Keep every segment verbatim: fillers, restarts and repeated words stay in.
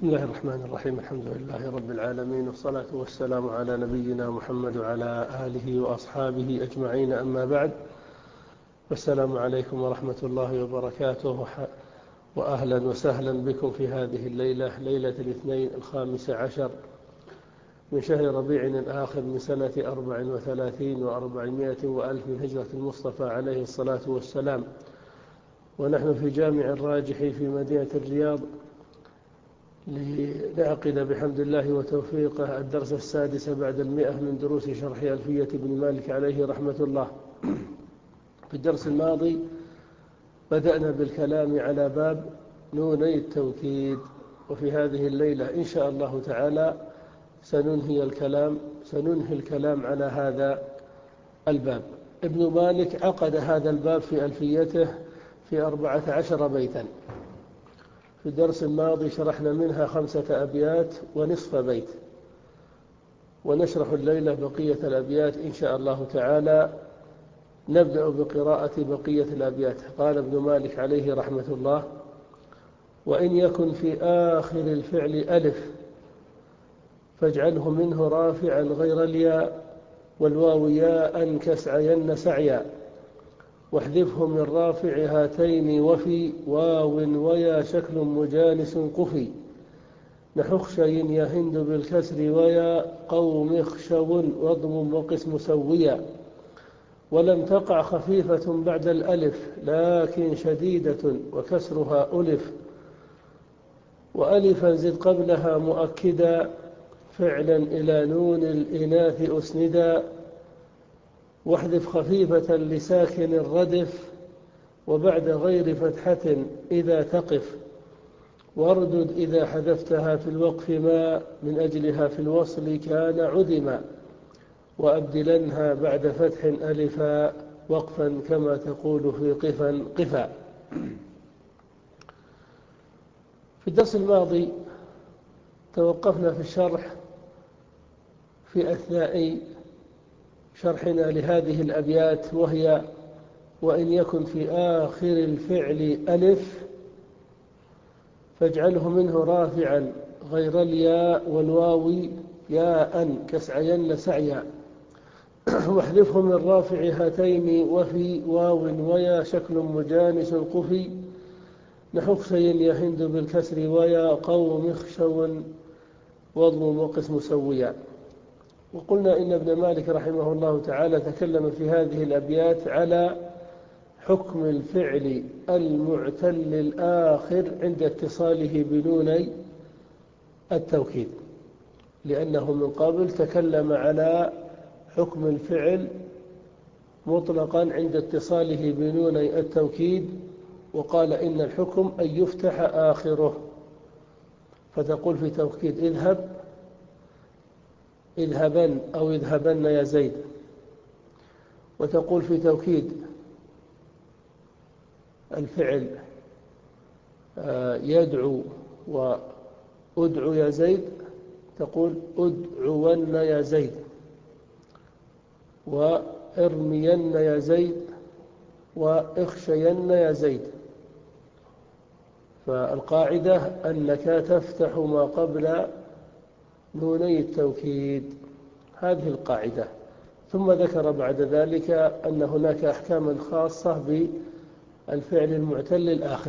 بسم الله الرحمن الرحيم. الحمد لله رب العالمين، والصلاة والسلام على نبينا محمد وعلى آله وأصحابه أجمعين، أما بعد. والسلام عليكم ورحمة الله وبركاته، وأهلا وسهلا بكم في هذه الليلة، ليلة الاثنين الخامس عشر من شهر ربيع الآخر من سنة أربع وثلاثين وأربعمائة وألف من هجرة المصطفى عليه الصلاة والسلام، ونحن في جامع الراجح في مدينة الرياض لنعقد بحمد الله وتوفيقه الدرس السادس بعد المئة من دروس شرح ألفية بن مالك عليه رحمة الله. في الدرس الماضي بدأنا بالكلام على باب نوني التوكيد، وفي هذه الليلة إن شاء الله تعالى سننهي الكلام سننهي الكلام على هذا الباب. ابن مالك عقد هذا الباب في ألفيته في أربعة عشر بيتا. في الدرس الماضي شرحنا منها خمسة أبيات ونصف بيت، ونشرح الليلة بقية الأبيات إن شاء الله تعالى. نبدأ بقراءة بقية الأبيات. قال ابن مالك عليه رحمة الله: وإن يكن في آخر الفعل ألف فاجعله منه رافعا غير الياء، والواو ياء كسعين سعيا، واحذفه من رافع هاتين وفي واو ويا شكل مجانس قفي، نحو خشي يهند بالكسر ويا قوم خشو واضم وقسم سويا، ولم تقع خفيفة بعد الألف لكن شديدة وكسرها ألف، وألفا زد قبلها مؤكدا فعلا إلى نون الإناث أسندا، واحذف خفيفة لساكن الردف وبعد غير فتحة إذا تقف، واردد إذا حذفتها في الوقف ما من أجلها في الوصل كان عدما، وأبدلنها بعد فتح ألفا وقفا كما تقول في قفا قفا. في الدرس الماضي توقفنا في الشرح في أثناء شرحنا لهذه الأبيات، وهي: وإن يكن في آخر الفعل ألف فاجعله منه رافعا غير الياء، والواو ياء كسعين سعيا، واحذفه من رافع هاتين وفي واو ويا شكل مجانس قفي، نحو خشي يهند بالكسر ويا قوم خشو واضم وقسم سويا. وقلنا إن ابن مالك رحمه الله تعالى تكلم في هذه الأبيات على حكم الفعل المعتل الآخر عند اتصاله بنوني التوكيد، لأنه من قبل تكلم على حكم الفعل مطلقا عند اتصاله بنوني التوكيد، وقال إن الحكم أن يفتح آخره، فتقول في توكيد اذهب اذهبن أو اذهبن يا زيد، وتقول في توكيد الفعل يدعو وأدعو يا زيد تقول أدعون يا زيد، وارمين يا زيد واخشين يا زيد. فالقاعدة أنك تفتح ما قبل نوني التوكيد، هذه القاعدة. ثم ذكر بعد ذلك أن هناك أحكاما خاصة بالفعل المعتل الآخر،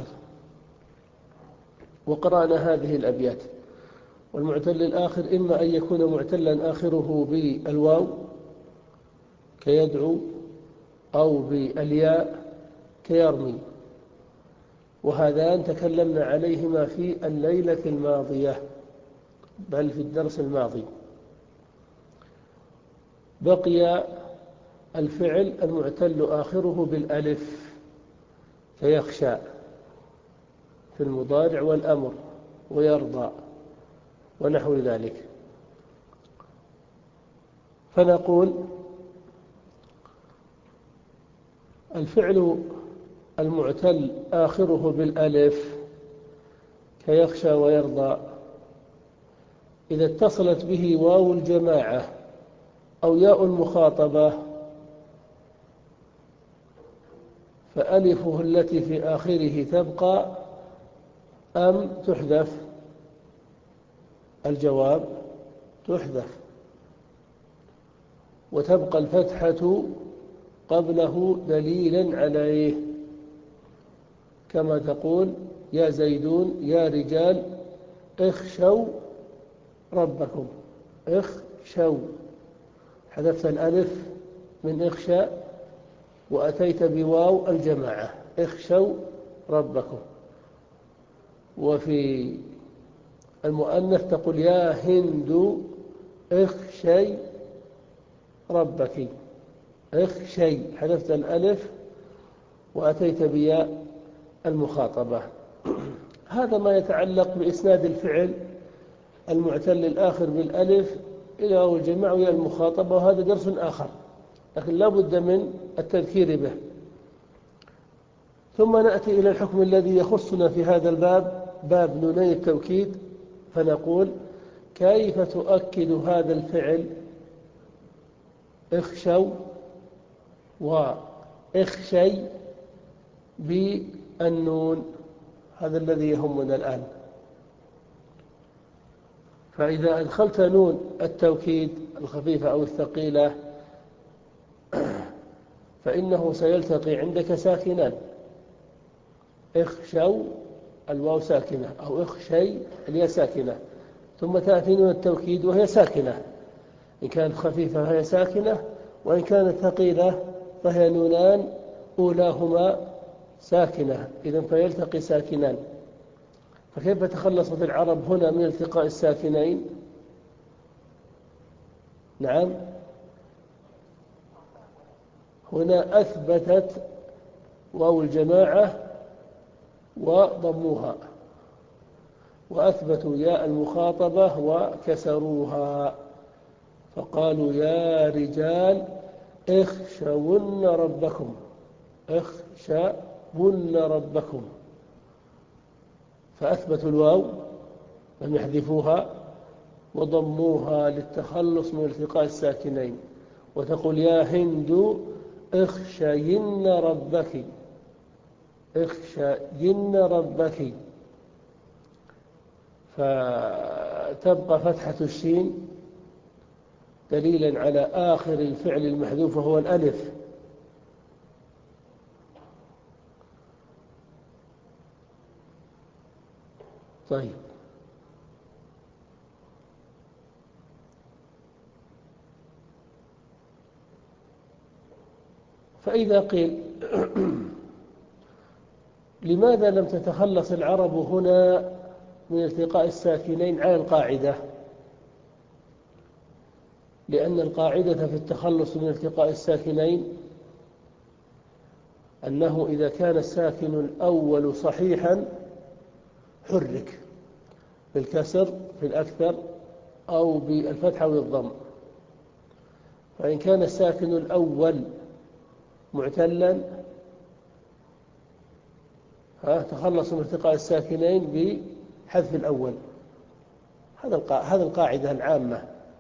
وقرأنا هذه الأبيات. والمعتل الآخر إما أن يكون معتلا آخره بالواو كيدعو، أو بالياء كيرمي، وهذان تكلمنا عليهما في الليلة الماضية، بل في الدرس الماضي. بقي الفعل المعتل آخره بالألف كيخشى في المضارع والأمر ويرضى ونحو ذلك. فنقول الفعل المعتل آخره بالألف كيخشى ويرضى إذا اتصلت به واو الجماعة أو ياء المخاطبة فألفه التي في آخره تبقى أم تحذف؟ الجواب تحذف، وتبقى الفتحة قبله دليلا عليه، كما تقول يا زيدون يا رجال اخشوا ربكم. اخشوا، حذفت الألف من اخشى وأتيت بواو الجماعة، اخشوا ربكم. وفي المؤنث تقول يا هند اخشي ربك. اخشي، حذفت الألف وأتيت بياء المخاطبة. هذا ما يتعلق بإسناد الفعل المعتل الآخر بالألف إلى واو الجماعة وياء المخاطبة، وهذا درس آخر، لكن لا بد من التذكير به. ثم نأتي إلى الحكم الذي يخصنا في هذا الباب، باب نوني التوكيد، فنقول كيف تؤكد هذا الفعل اخشوا واخشي بالنون. هذا الذي يهمنا الآن. فإذا أدخلت نون التوكيد الخفيفة أو الثقيلة فإنه سيلتقي عندك ساكنان، اخشوا الواو ساكنة أو اخشي الياء ساكنة، ثم تأتي نون التوكيد وهي ساكنة، إن كانت خفيفة فهي ساكنة، وإن كانت ثقيلة فهي نونان أولاهما ساكنة، إذن فيلتقي ساكنان. فكيف تخلصت العرب هنا من التقاء الساكنين؟ نعم، هنا أثبتت واو الجماعة وضموها، وأثبتوا ياء المخاطبة وكسروها، فقالوا يا رجال اخشون ربكم. اخشون ربكم، فأثبتوا الواو لم يحذفوها وضموها للتخلص من التقاء الساكنين. وتقول يا هند اخشين ربك. اخشين ربك، فتبقى فتحة الشين دليلا على آخر الفعل المحذوف وهو الألف. طيب، فإذا قيل لماذا لم تتخلص العرب هنا من التقاء الساكنين على القاعدة؟ لأن القاعدة في التخلص من التقاء الساكنين أنه إذا كان الساكن الأول صحيحا حرك بالكسر في الأكثر أو بالفتحة والضم، فإن كان الساكن الأول معتلا تخلص من التقاء الساكنين بحذف الأول. هذا القاعدة العامة،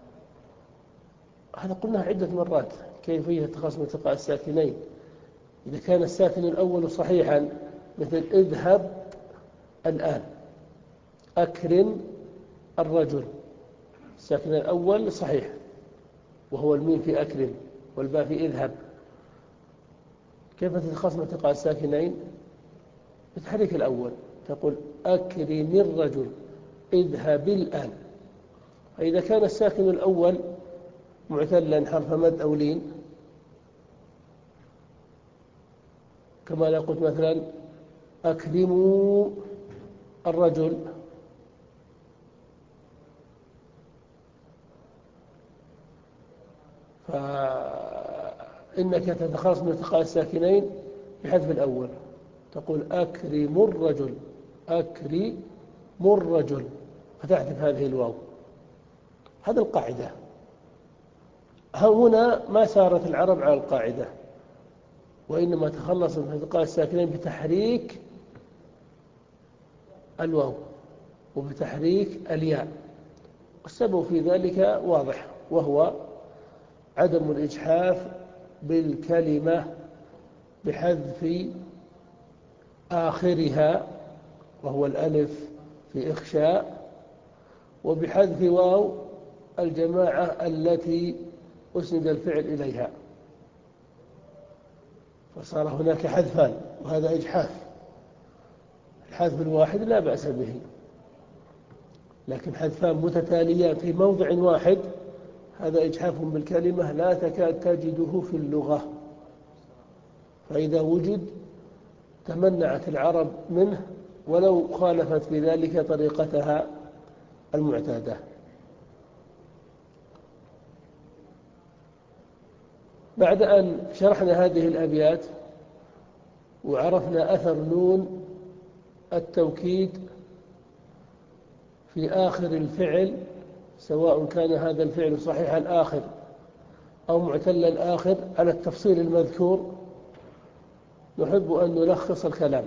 هذا قلناها عدة مرات، كيفية التخلص من التقاء الساكنين. إذا كان الساكن الأول صحيحا مثل اذهب الآن، أكرم الرجل، الساكن الأول صحيح وهو الميم في أكرم والباء في اذهب، كيف تتخلص من التقاء الساكنين؟ بتحريك الأول، تقول أكرم الرجل، اذهب الآن. فإذا كان الساكن الأول معتلا حرف مد أو لين، كما لو قلت مثلا أكرموا الرجل، فإنك تتخلص من التقاء الساكنين بحذف الأول، تقول أكرم الرجل، أكرم الرجل، فتحذف هذه الواو. هذا القاعدة. هنا ما سارت العرب على القاعدة، وإنما تخلص من التقاء الساكنين بتحريك الواو وبتحريك الياء. والسبب في ذلك واضح، وهو عدم الإجحاف بالكلمة بحذف آخرها وهو الألف في إخشاء، وبحذف واو الجماعة التي أسند الفعل إليها، فصار هناك حذفان، وهذا إجحاف. الحذف الواحد لا بأس به، لكن حذفان متتاليان في موضع واحد هذا إجحاف بالكلمة لا تكاد تجده في اللغة، فإذا وجد تمنعت العرب منه ولو خالفت في ذلك طريقتها المعتادة. بعد أن شرحنا هذه الأبيات وعرفنا أثر نون التوكيد في آخر الفعل، سواء كان هذا الفعل صحيح الآخر أو معتل الآخر، على التفصيل المذكور، نحب أن نلخص الكلام.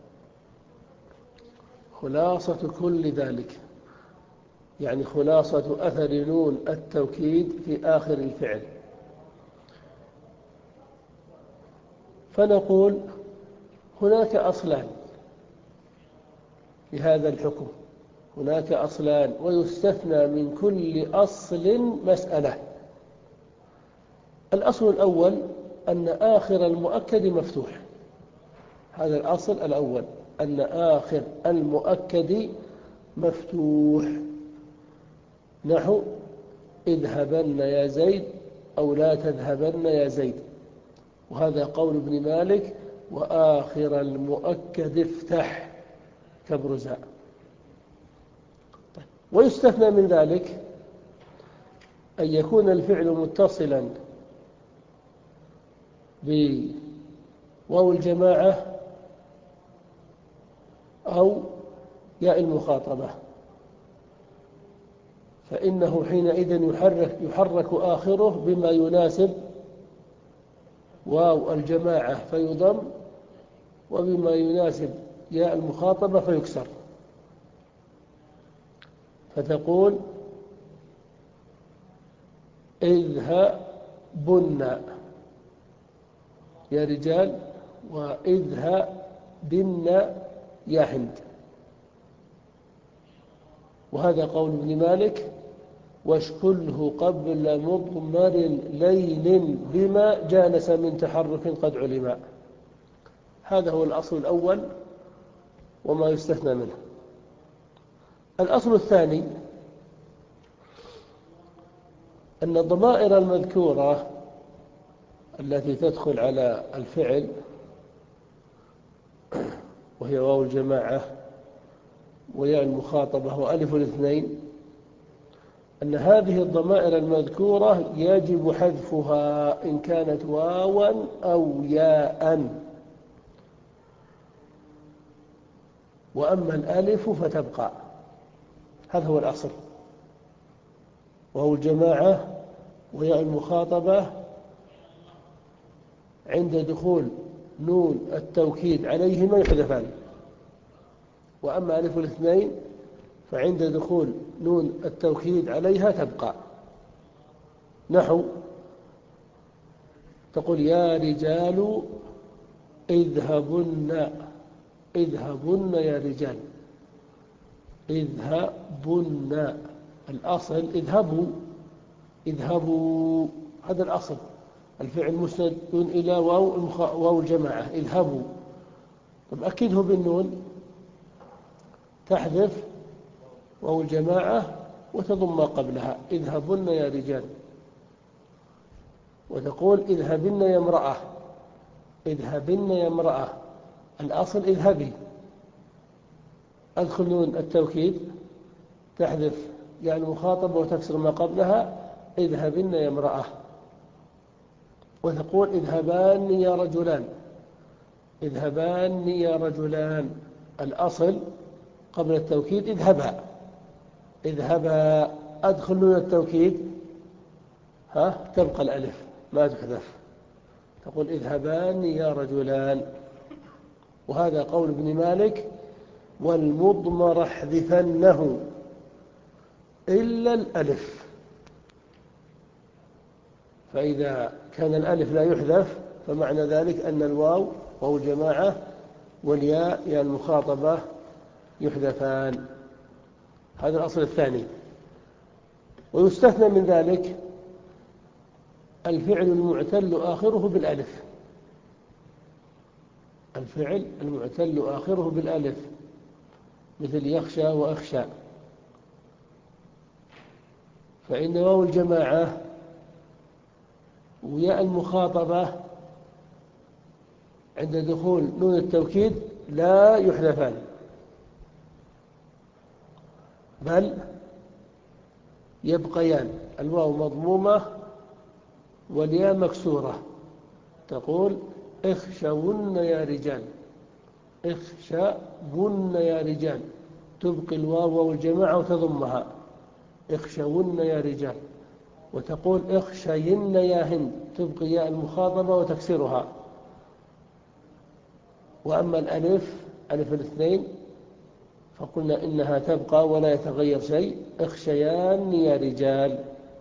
خلاصة كل ذلك، يعني خلاصة أثر نون التوكيد في آخر الفعل، فنقول هناك أصلان لهذا الحكم، هناك أصلان ويستثنى من كل أصل مسألة. الأصل الأول أن آخر المؤكد مفتوح، هذا الأصل الأول، أن آخر المؤكد مفتوح، نحو اذهبن يا زيد أو لا تذهبن يا زيد، وهذا قول ابن مالك وآخر المؤكد افتح كبرزاء. ويستثنى من ذلك أن يكون الفعل متصلا بواو الجماعة أو ياء المخاطبة، فإنه حينئذ يحرك, يحرك آخره بما يناسب واو الجماعة فيضم، وبما يناسب ياء المخاطبة فيكسر، فتقول اذهبن يا رجال واذهبن يا هند. وهذا قول ابن مالك واشكله قبل مضمر لين بما جانس من تحرك قد علم. هذا هو الأصل الأول وما يستثنى منه. الأصل الثاني أن الضمائر المذكورة التي تدخل على الفعل وهي واو الجماعة وياء المخاطبة وألف الاثنين، أن هذه الضمائر المذكورة يجب حذفها إن كانت واوا أو ياء، وأما الألف فتبقى. هذا هو الأصل، واو الجماعة وياء المخاطبة عند دخول نون التوكيد عليهما يحذفان، وأما ألف الاثنين فعند دخول نون التوكيد عليها تبقى، نحو تقول يا رجال اذهبن، اذهبن يا رجال، اذهبن، الأصل اذهبوا، اذهبوا، هذا الأصل، الفعل مسند إلى واو واو الجماعة اذهبوا. طب أكده بالنون، تحذف واو الجماعة وتضم ما قبلها، اذهبن يا رجال، وتقول اذهبن يا امرأة، اذهبن يا امرأة، الأصل اذهبي، أدخل نون التوكيد تحذف يعني مخاطبة وتكسر ما قبلها، اذهبن يا امرأة، وتقول اذهبان يا رجلان، اذهبان يا رجلان، الأصل قبل التوكيد اذهبا، اذهبا، أدخل نون التوكيد ها تبقى الألف ما تحذف، تقول اذهبان يا رجلان. وهذا قول ابن مالك والمضمر احذفنه إلا الألف، فإذا كان الألف لا يحذف فمعنى ذلك أن الواو واو الجماعة والياء يا المخاطبة يحذفان. هذا الأصل الثاني. ويستثنى من ذلك الفعل المعتل آخره بالألف، الفعل المعتل آخره بالألف مثل يخشى وأخشى، فإن واو الجماعة وياء المخاطبة عند دخول نون التوكيد لا يحذفان، بل يبقيان، الواو مضمومة والياء مكسورة، تقول اخشون يا رجال، اخشون يا رجال، تبقي الواو والجماعة وتضمها، اخشون يا رجال، وتقول اخشين يا هند، تبقي ياء المخاطبة وتكسرها. وأما الألف ألف الاثنين فقلنا إنها تبقى ولا يتغير شيء، اخشيان يا رجال.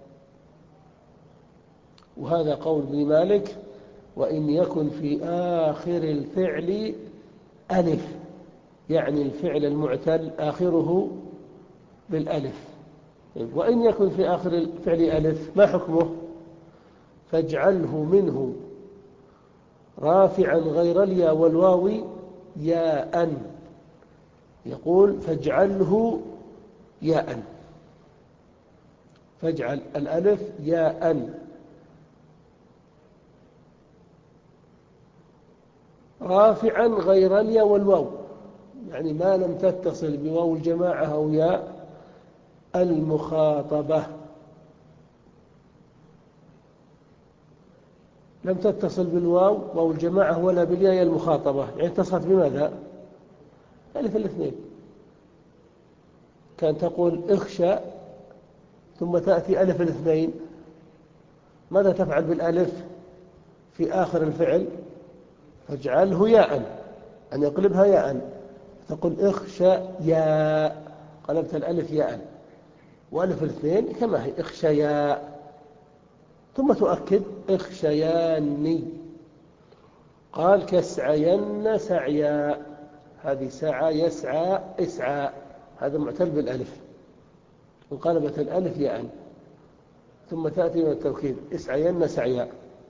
وهذا قول ابن مالك: وإن يكن في آخر الفعل ألف، يعني الفعل المعتل آخره بالألف. وإن يكن في آخر الفعل ألف ما حكمه؟ فاجعله منه رافعا غير الياء والواو ياء، يقول فاجعله ياء، فاجعل الألف ياء رافعا غير الياء والواو، يعني ما لم تتصل بواو الجماعة أو ياء المخاطبة، لم تتصل بالواو واو الجماعة ولا بالياء المخاطبة، يعني اتصلت بماذا؟ ألف الاثنين. كان تقول اخشى ثم تأتي ألف الاثنين، ماذا تفعل بالألف في آخر الفعل؟ فاجعله ياء، أن يقلبها ياء، تقول اخشى ياء، قلبت الألف ياء، وألف الاثنين كما هي اخشياء، ثم تؤكد اخشياني. قال كسعين سعيا، هذه سعى يسعى اسعى، هذا معتل بالألف، انقلبت الألف ياء، ثم تأتي من التوكيد اسعين سعيا.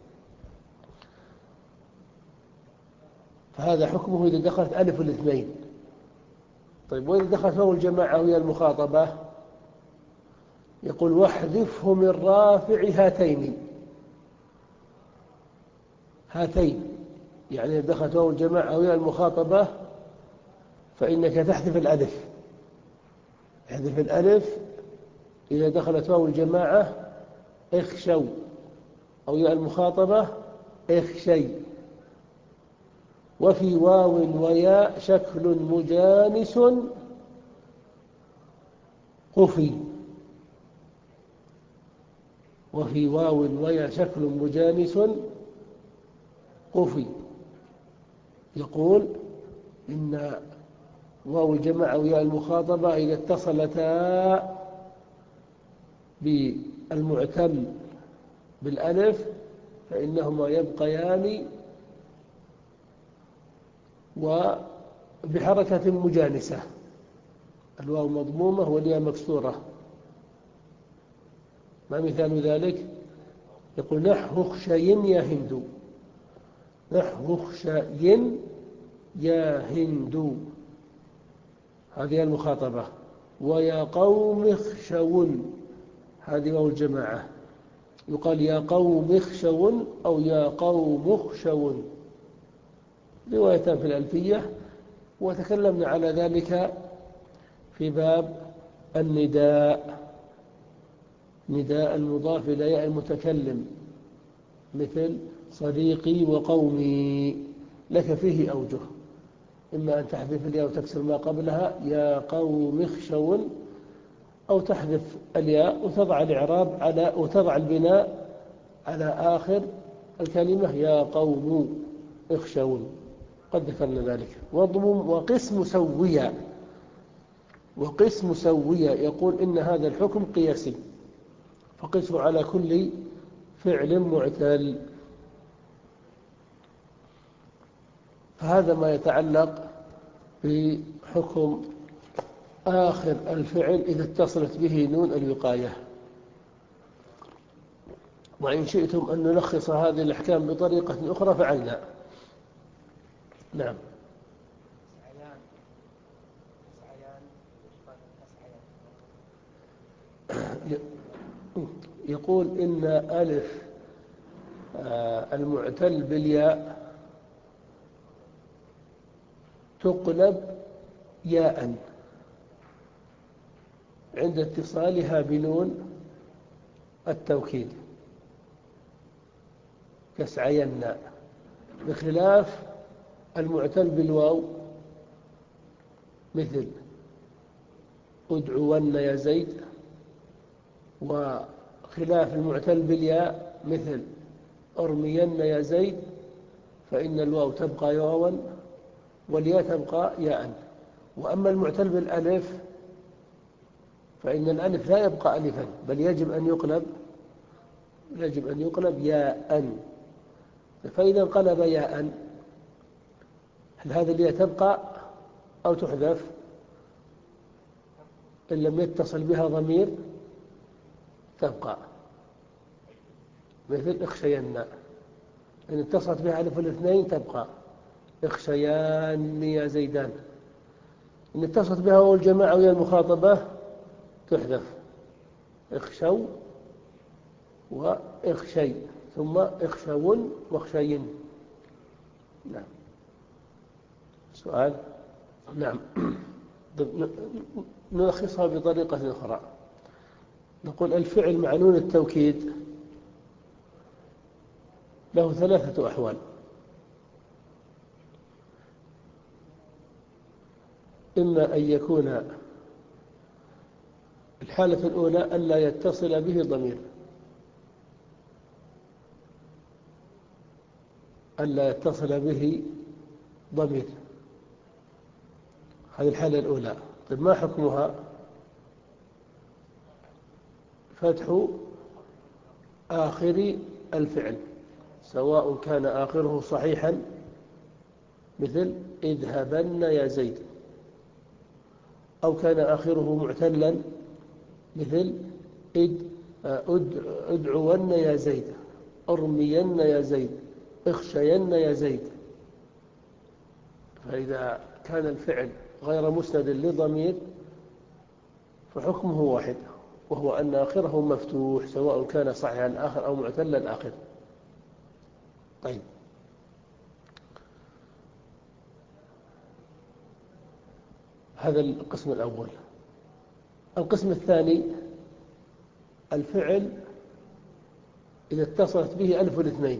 فهذا حكمه إذا دخلت ألف الاثنين. طيب وإذا دخلت واو الجماعة وهي المخاطبة، يقول واحذفه من رافع هاتين، هاتين يعني إذا دخلت واو الجماعة وهي المخاطبة فإنك تحذف الألف، احذف الألف إذا دخلت واو الجماعة اخشوا، أو ياء المخاطبة اخشي. وفي واو وياء شكل مجانس قفي، وفي واو وياء شكل مجانس قفي، يقول إن واو الجماعة وياء المخاطبة إذا اتصلتا بالمعتل بالألف فإنهما يبقيان وبحركة مجانسة، الواو مضمومة والياء مكسورة. ما مثال ذلك؟ يقول نحو خشين يا هند، نحو خشين يا هند، هذه المخاطبة. ويا قوم اخشون، هذه واو الجماعة، يقال يا قوم اخشون أو يا قوم اخشون، روايتان في الألفية، وتكلمنا على ذلك في باب النداء، نداء المضاف إلى ياء المتكلم، مثل صديقي وقومي، لك فيه أوجه، إما أن تحذف الياء وتكسر ما قبلها يا قوم اخشون، أو تحذف الياء وتضع الإعراب على وتضع البناء على آخر الكلمة يا قوم اخشون، قد ذكرنا ذلك. وضمم وقسم سوية، وقسم سوية يقول إن هذا الحكم قياسي، فقسه على كل فعل معتل. فهذا ما يتعلق بحكم آخر الفعل إذا اتصلت به نون الوقاية. وإن شئتم أن نلخص هذه الأحكام بطريقة أخرى فعلنا. نعم. يقول إن ألف المعتل بالياء تقلب ياء عند اتصالها بنون التوكيد كسعين، بخلاف المعتل بالواو مثل ادعون يا زيد، وخلاف المعتل بالياء مثل ارمين يا زيد، فإن الواو تبقى واوا والياء تبقى ياء. وأما المعتل بالألف فإن الألف لا يبقى ألفا، بل يجب أن يقلب يجب أن يقلب ياء. فإذا انقلب ياء، هل هذا الياء تبقى أو تحذف؟ إن لم يتصل بها ضمير تبقى، مثل اخشين. إن اتصلت بها ألف الاثنين تبقى اخشيان يا زيدان. إن اتصلت بها واو الجماعة ويا المخاطبة تحذف اخشوا واخشي، ثم اخشون واخشين. نعم. سؤال؟ نعم. نلخصها بطريقة أخرى. نقول الفعل مع نون التوكيد له ثلاثة أحوال: إما أن يكون الحالة الأولى ألا يتصل به ضمير، ألا يتصل به ضمير، هذه الحالة الأولى. طيب ما حكمها؟ فتح آخر الفعل، سواء كان آخره صحيحا مثل اذهبن يا زيد، أو كان آخره معتلا مثل ادعون يا زيد، ارمين يا زيد، اخشين يا زيد. فإذا كان الفعل غير مسند لضمير فحكمه واحد، وهو أن آخره مفتوح، سواء كان صحيحا الآخر أو معتلا الآخر. طيب، هذا القسم الأول. القسم الثاني: الفعل إذا اتصلت به ألف الاثنين،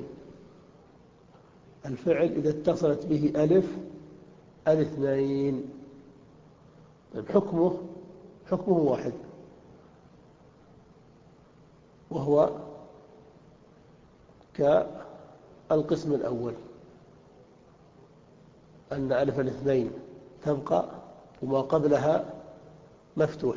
الفعل إذا اتصلت به ألف الاثنين، طيب حكمه حكمه واحد، وهو كالقسم الأول، أن ألف الاثنين تبقى وما قبلها مفتوح،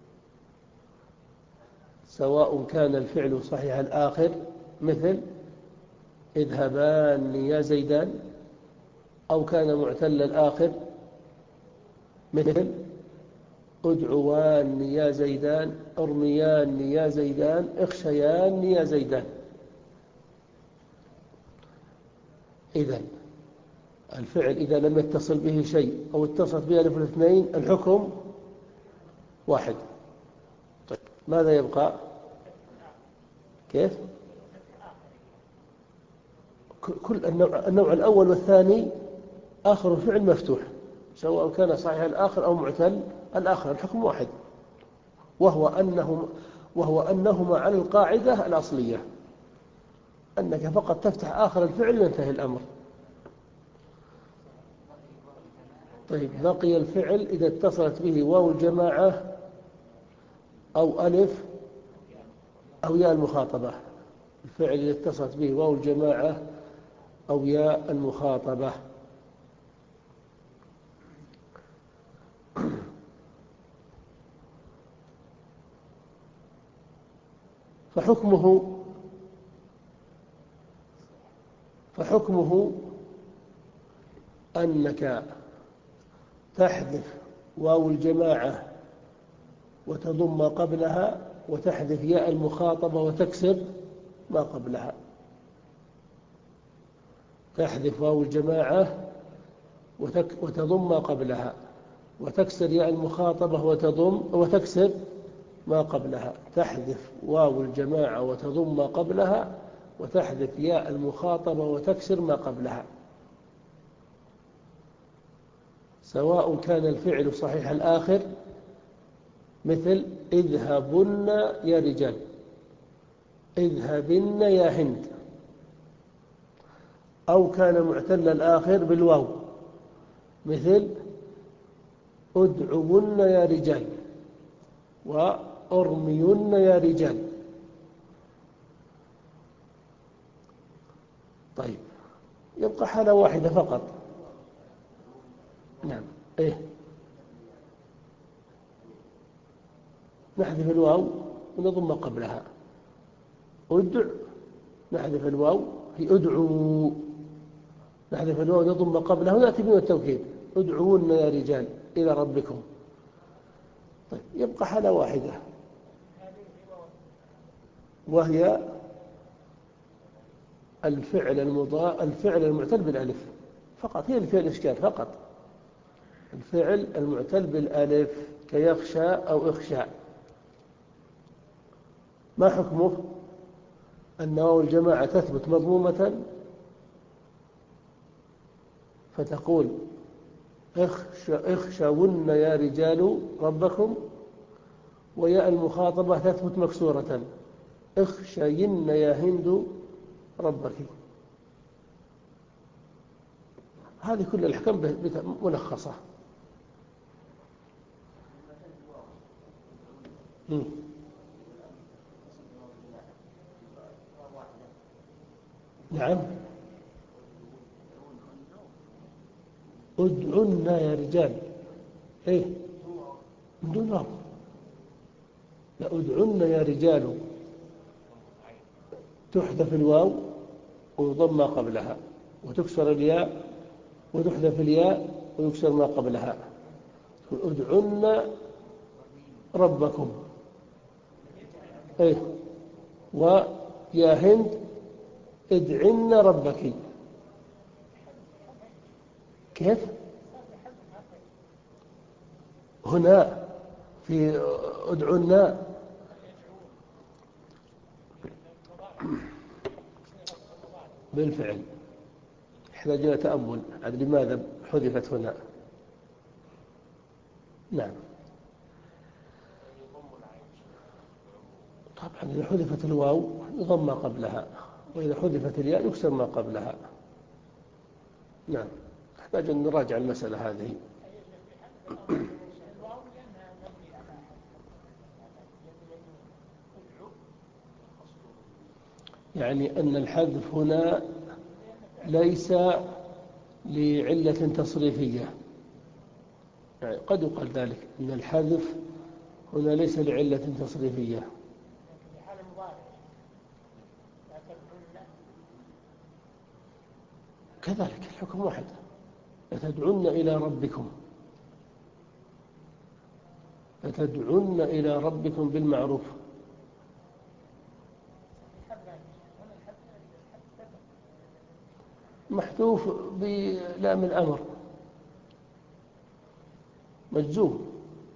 سواء كان الفعل صحيح الآخر مثل اذهبان يا زيدان، أو كان معتل الآخر مثل ادعوان يا زيدان، ارميان يا زيدان، اخشيان يا زيدان. إذن الفعل إذا لم يتصل به شيء أو اتصلت به ألف الاثنين الحكم واحد. طيب ماذا يبقى؟ كيف؟ كل النوع, النوع الأول والثاني آخر الفعل مفتوح، سواء كان صحيح الآخر أو معتل الآخر، الحكم واحد، وهو أنهم وهو أنهما على القاعدة الأصلية، أنك فقط تفتح آخر الفعل وينتهي الأمر. طيب بقي الفعل إذا اتصلت به واو الجماعة أو ألف أو ياء المخاطبة. الفعل إذا اتصلت به واو الجماعة أو ياء المخاطبة، فحكمه فحكمه أنك تحذف واو الجماعة وتضم قبلها، وتحذف ياء المخاطبة وتكسر ما قبلها، تحذف واو الجماعة وتضم ما قبلها، وتكسر ياء المخاطبة وتضم وتكسر ما قبلها. تحذف واو الجماعة وتضم ما قبلها، وتحذف ياء المخاطبة وتكسر ما قبلها، سواء كان الفعل صحيح الآخر مثل اذهبن يا رجال، اذهبن يا هند، أو كان معتل الآخر بالواو مثل ادعون يا رجال وارمين يا رجال. طيب، يبقى حالة واحدة فقط. نعم، إيه، نحذف الواو ونضم ما قبلها. ادع، نحذف الواو في ادعوا، نحذف الواو ونضم ما قبلها ونأتي من التوكيد ادعون يا رجال إلى ربكم. طيب، يبقى حالة واحدة وهي الفعل المضاء الفعل المعتل بالألف فقط، هي اللي فيها الإشكال فقط، الفعل المعتل بالألف كيخشى أو اخشى. ما حكمه؟ أن واو الجماعة تثبت مضمومة فتقول اخشون يا رجال ربكم، وياء المخاطبة تثبت مكسورة اخشين يا هند ربك. هذه كل الأحكام ملخصة. نعم، ادعونا يا رجال، ايه من دون واو. لا، ادعونا يا رجال تحذف الواو ويضم ما قبلها، وتكسر الياء وتحذف الياء ويكسر ما قبلها. ادعونا ربكم، ايه، ويا هند ادعن ربك. كيف هنا في ادعونا؟ بالفعل يحتاج إلى تأمل عن لماذا حذفت هنا. نعم، طبعا إذا حذفت الواو يضم ما قبلها، وإذا حذفت الياء يكسر ما قبلها. نعم، نحتاج أن نراجع المسألة هذه. يعني أن الحذف هنا ليس لعلة تصريفية، يعني قد يقال ذلك أن الحذف هنا ليس لعلة تصريفية. كذلك الحكم واحد، لتدعون إلى ربكم، لتدعون إلى ربكم بالمعروف. محذوف بلام الأمر مجزوم.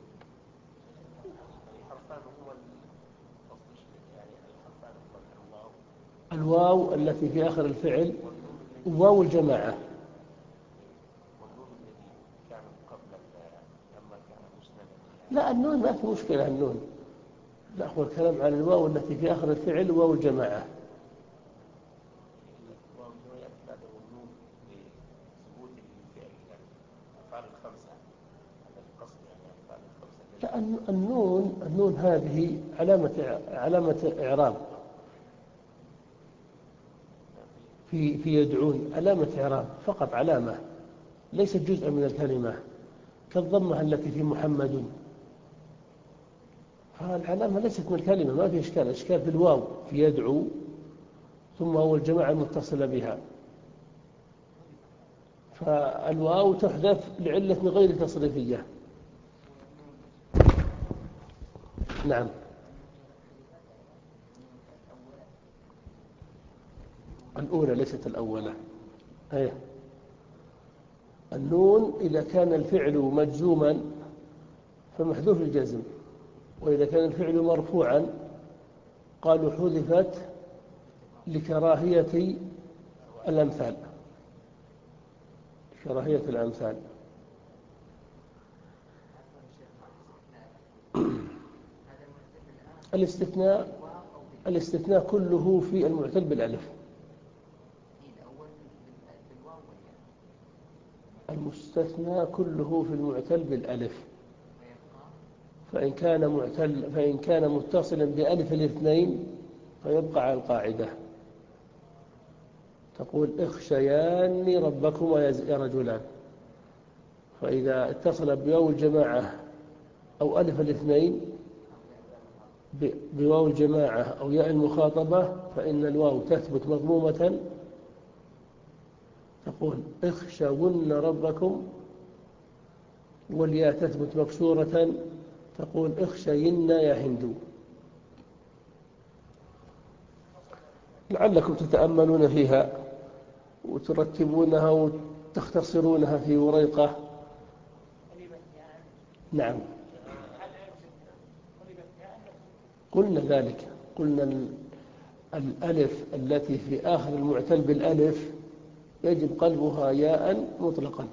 الواو التي في آخر الفعل واو الجماعة. لا، النون ما في مشكلة، النون لا، هو الكلام عن الواو التي في آخر الفعل واو الجماعة. لا، النون النون هذه علامة علامة إعراب في في يدعون، علامة إعراب فقط، علامة ليست جزءا من الكلمة، كالضمة التي في محمد، فالعلامة ليست من الكلمة، ما في إشكال. إشكال في الواو في يدعو ثم هو الجماعة المتصلة بها، فالواو تحذف لعلة غير تصريفية. نعم، الأولى ليست الأولى. أيه. النون إذا كان الفعل مجزوما فمحذوف الجزم، وإذا كان الفعل مرفوعا قالوا حذفت لكراهية الأمثال، كراهية الأمثال. الاستثناء الاستثناء كله في المعتل بالألف. المستثنى كله في المعتل بالألف، فإن كان معتل فإن كان متصلا بألف الاثنين فيبقى على القاعدة. تقول اخشيان ربكما يا رجلان، فإذا اتصل بواو الجماعة أو ألف الاثنين بواو الجماعة أو ياء المخاطبة فإن الواو تثبت مضمومة، تقول اخشون ربكم، والياء تثبت مكسورة تقول اخشين يا هند. لعلكم تتأملون فيها وترتبونها وتختصرونها في وريقة. نعم، قلنا ذلك، قلنا الألف التي في آخر المعتل بالألف يجب قلبها ياء مطلقا،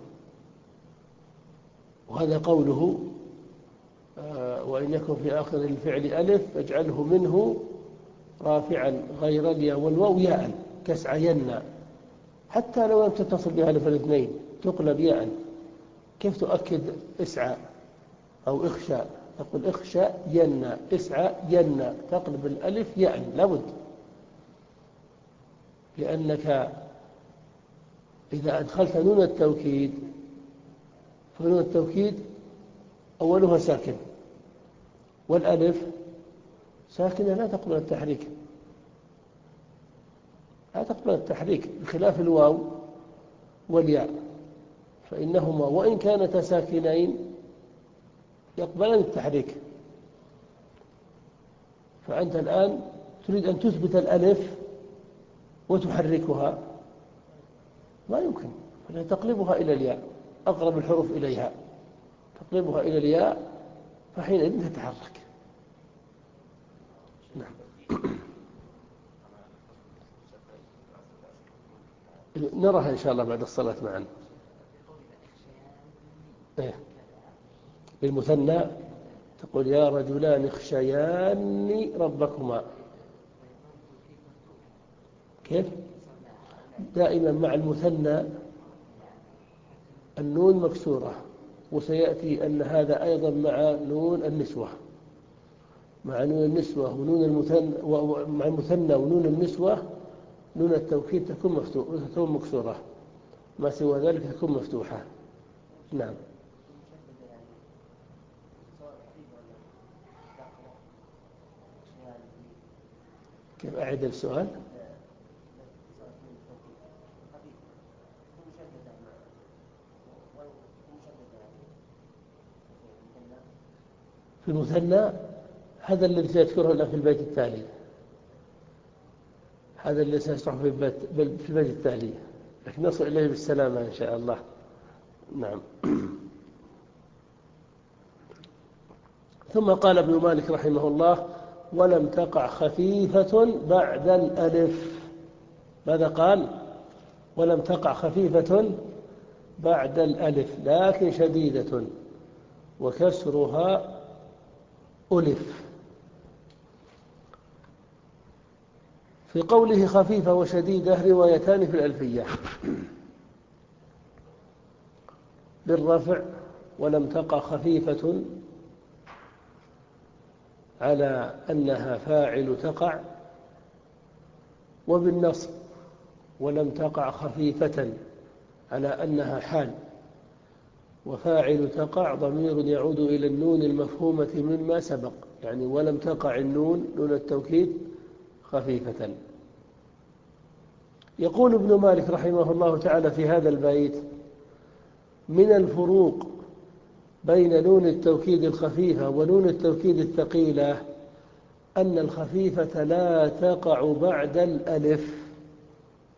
وهذا قوله آه وإن يكن في آخر الفعل ألف فاجعله منه رافعا غير الياء والواو ياء كاسعين، حتى لو لم تتصل بألف الاثنين تقلب ياء. كيف تؤكد اسعى أو اخشى؟ تقول اخشى ينا، اسعى ينا، تقلب الألف ياء لابد، لأنك إذا أدخلت نون التوكيد فنون التوكيد أولها ساكن، والألف ساكنة لا تقبل التحريك، لا تقبل التحريك بخلاف الواو والياء، فإنهما وإن كانتا ساكنين يقبلان التحريك. فأنت الآن تريد أن تثبت الألف وتحركها، ما يمكن، فتقلبها إلى الياء، أقرب الحروف إليها تقلبها إلى الياء، فحينئذ تتحرك. نعم. نراها إن شاء الله بعد الصلاة معا. إيه؟ بالمثنى تقول يا رجلان اخشيان ربكما. كيف؟ دائما مع المثنى النون مكسورة، وسيأتي أن هذا أيضا مع نون النسوة، مع نون النسوة ونون المثنى، مع المثنى ونون النسوة نون التوكيد تكون مفتوحة تكون مكسورة، ما سوى ذلك تكون مفتوحة. نعم. كيف؟ أعد السؤال. في المثنى هذا الذي سيذكره لنا في البيت التالي، هذا الذي سيشرح في البيت, في البيت التالي، لكن نصل إليه بالسلامة إن شاء الله. نعم. ثم قال ابن مالك رحمه الله ولم تقع خفيفة بعد الألف. ماذا قال؟ ولم تقع خفيفة بعد الألف لكن شديدة وكسرها ألف. في قوله خفيفة وشديدة روايتان في الألفية، بالرفع ولم تقع خفيفة على أنها فاعل تقع، وبالنصب ولم تقع خفيفة على أنها حال، وفاعل تقع ضمير يعود إلى النون المفهومة مما سبق، يعني ولم تقع النون نون التوكيد خفيفة. يقول ابن مالك رحمه الله تعالى في هذا البيت من الفروق بين نون التوكيد الخفيفة ونون التوكيد الثقيلة أن الخفيفة لا تقع بعد الألف،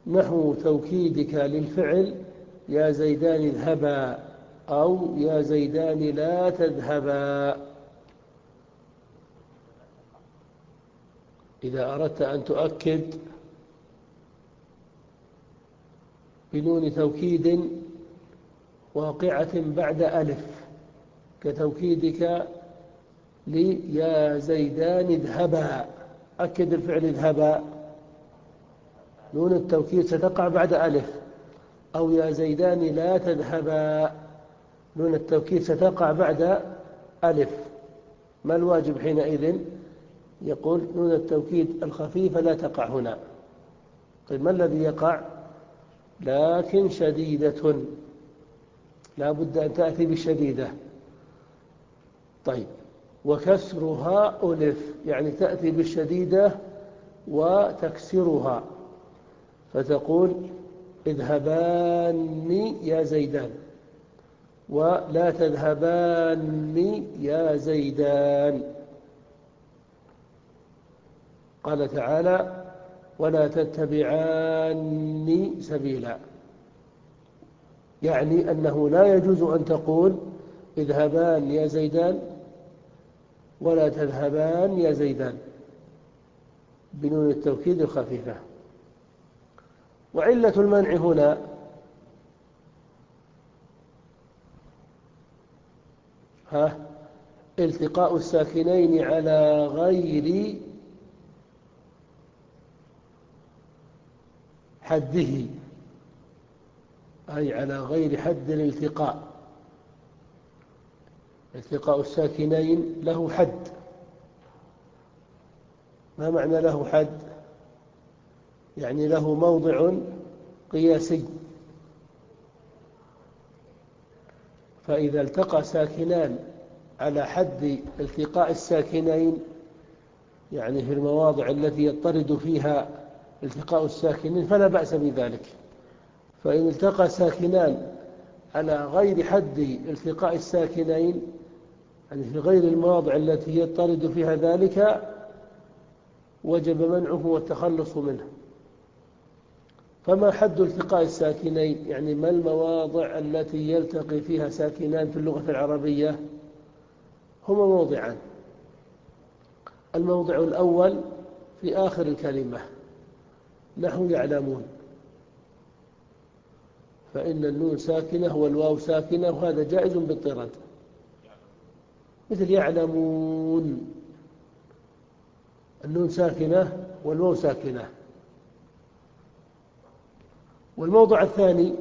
نحو توكيدك للفعل يا زيدان اذهبا أو يا زيدان لا تذهبا. إذا أردت أن تؤكد بنون توكيد واقعة بعد ألف كتوكيدك لي يا زيدان اذهبا، أكد الفعل اذهبا، نون التوكيد ستقع بعد ألف. أو يا زيدان لا تذهبا، نون التوكيد ستقع بعد ألف. ما الواجب حينئذ؟ يقول نون التوكيد الخفيفة لا تقع هنا. طيب ما الذي يقع؟ لكن شديدة، لا بد أن تأتي بالشديدة. طيب وكسرها ألف، يعني تأتي بالشديدة وتكسرها، فتقول اذهبان يا زيدان ولا تذهبان يا زيدان. قال تعالى ولا تتبعان سبيلا، يعني أنه لا يجوز أن تقول اذهبان يا زيدان ولا تذهبان يا زيدان بنون التوكيد الخفيفة. وعلة المنع هنا ها التقاء الساكنين على غير حده، أي على غير حد الالتقاء. التقاء الساكنين له حد. ما معنى له حد؟ يعني له موضع قياسي. فإذا التقى ساكنان على حد التقاء الساكنين، يعني في المواضع التي يضطرد فيها التقاء الساكنين، فلا بأس بذلك. فإن التقى ساكنان على غير حد التقاء الساكنين، يعني في غير المواضع التي يضطرد فيها ذلك، وجب منعه والتخلص منه. فما حد التقاء الساكنين؟ يعني ما المواضع التي يلتقي فيها ساكنان في اللغة العربية؟ هما موضعان. الموضع الأول في آخر الكلمة نحو يعلمون، فإن النون ساكنة والواو ساكنة، وهذا جائز بالطرد، مثل يعلمون النون ساكنة والواو ساكنة. والموضع الثاني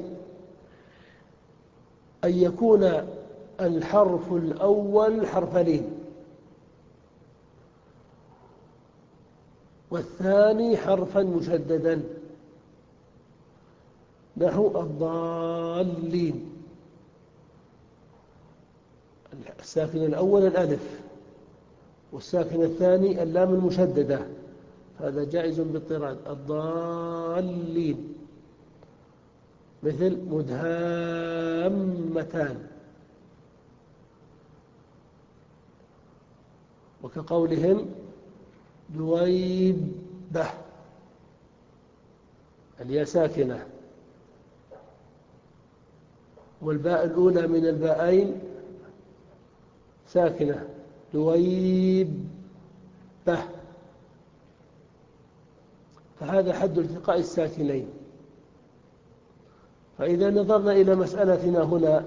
أن يكون الحرف الأول حرف لين والثاني حرفا مشددا، نحو الضالين. الساكن الأول الألف والساكن الثاني اللام المشددة، هذا جائز باضطراد، الضالين. مثل مدهامتان، وكقولهم دويبة الياء ساكنة، والباء الأولى من الباءين ساكنة، دويبة. فهذا حد التقاء الساكنين. فإذا نظرنا إلى مسألتنا هنا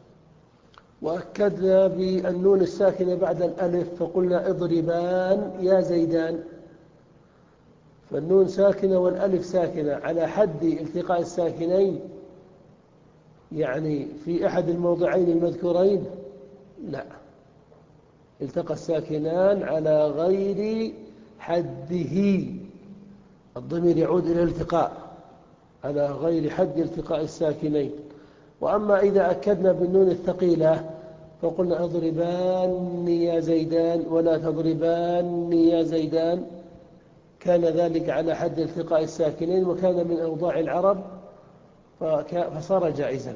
وأكدنا بالنون الساكنة بعد الألف، فقلنا اضربان يا زيدان، فالنون ساكنة والألف ساكنة على حد التقاء الساكنين، يعني في أحد الموضعين المذكورين لا، التقى الساكنان على غير حده. الضمير يعود إلى الالتقاء على غير حد التقاء الساكنين. وأما إذا أكدنا بالنون الثقيلة فقلنا اضربان يا زيدان ولا تضربان يا زيدان، كان ذلك على حد التقاء الساكنين وكان من أوضاع العرب فصار جائزا.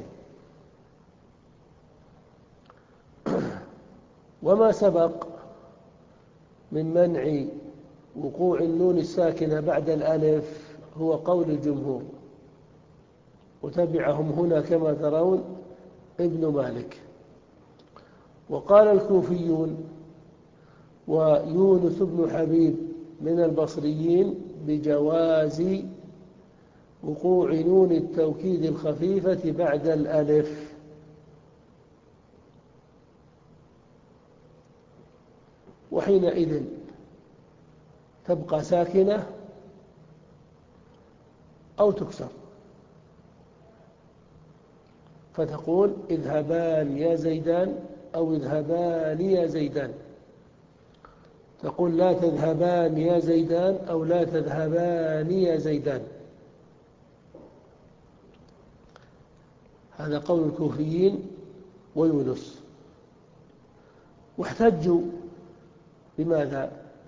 وما سبق من منع وقوع النون الساكنة بعد الألف هو قول الجمهور، وتبعهم هنا كما ترون ابن مالك. وقال الكوفيون ويونس بن حبيب من البصريين بجواز وقوع نون التوكيد الخفيفة بعد الألف، وحينئذ تبقى ساكنة أو تكسر، فتقول اذهبان يا زيدان أو اذهبان يا زيدان. تقول لا تذهبان يا زيدان أو لا تذهبان يا زيدان. هذا قول الكوفيين ويونس. واحتجوا بماذا؟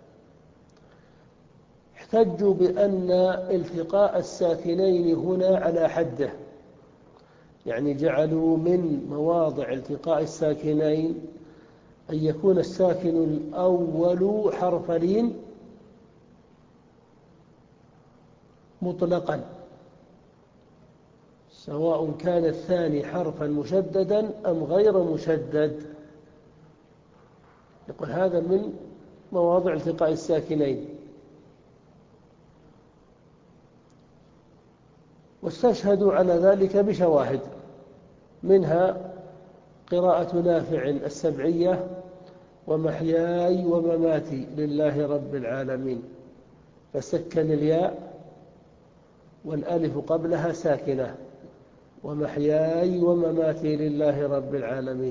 احتجوا بأن التقاء الساكنين هنا على حده، يعني جعلوا من مواضع التقاء الساكنين أن يكون الساكن الأول حرف لين مطلقا، سواء كان الثاني حرفا مشددا أم غير مشدد. يقول هذا من مواضع التقاء الساكنين. واستشهدوا على ذلك بشواهد، منها قراءة نافع السبعية ومحياي ومماتي لله رب العالمين، فسكن الياء والألف قبلها ساكنة، ومحياي ومماتي لله رب العالمين.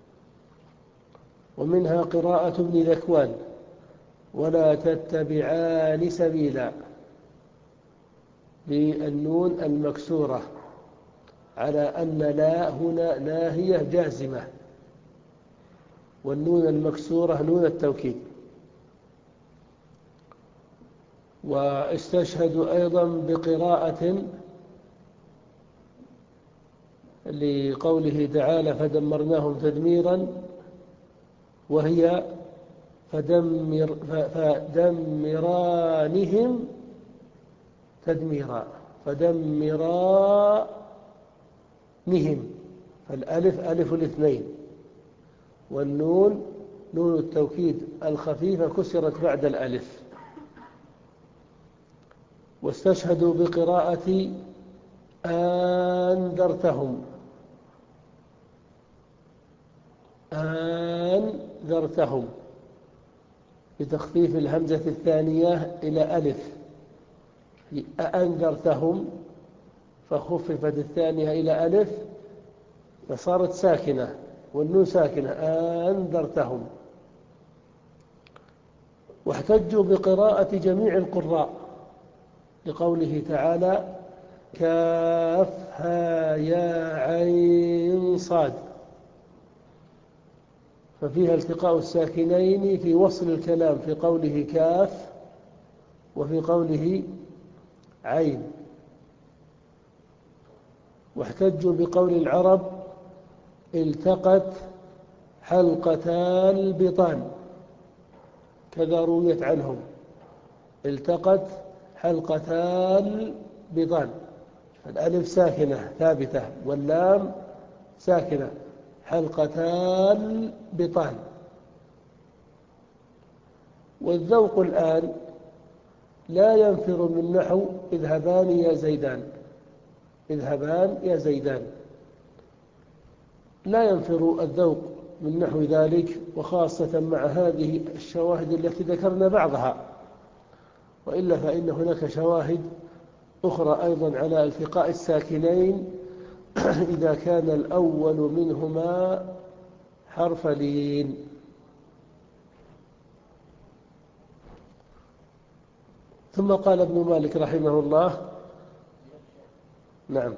ومنها قراءة ابن ذكوان ولا تتبعان سبيلا بالنون المكسورة، على أن لا هنا ناهية جازمة، والنون المكسورة نون التوكيد. واستشهدوا أيضا بقراءة لقوله تعالى فدمرناهم تدميرا، وهي فدمر فدمرانهم تدميرا، فدمرانهم، فالألف ألف الاثنين والنون نون التوكيد الخفيفة كسرت بعد الألف. واستشهدوا بقراءة أنذرتهم أنذرتهم بتخفيف الهمزة الثانية إلى ألف، أنذرتهم فخففت الثانية إلى ألف فصارت ساكنة والنون ساكنة أنذرتهم. واحتجوا بقراءة جميع القراء لقوله تعالى كافها يا عين صاد، ففيها التقاء الساكنين في وصل الكلام في قوله كاف وفي قوله عين. واحتجوا بقول العرب التقت حلقتا البطان، كذا رويت عنهم التقت حلقتا البطان، الألف ساكنة ثابتة واللام ساكنة، حلقتا البطان. والذوق الآن لا ينفر من نحو اذهبان يا زيدان، اذهبان يا زيدان، لا ينفر الذوق من نحو ذلك، وخاصة مع هذه الشواهد التي ذكرنا بعضها، وإلا فإن هناك شواهد أخرى أيضا على التقاء الساكنين إذا كان الأول منهما حرف لين. ثم قال ابن مالك رحمه الله نعم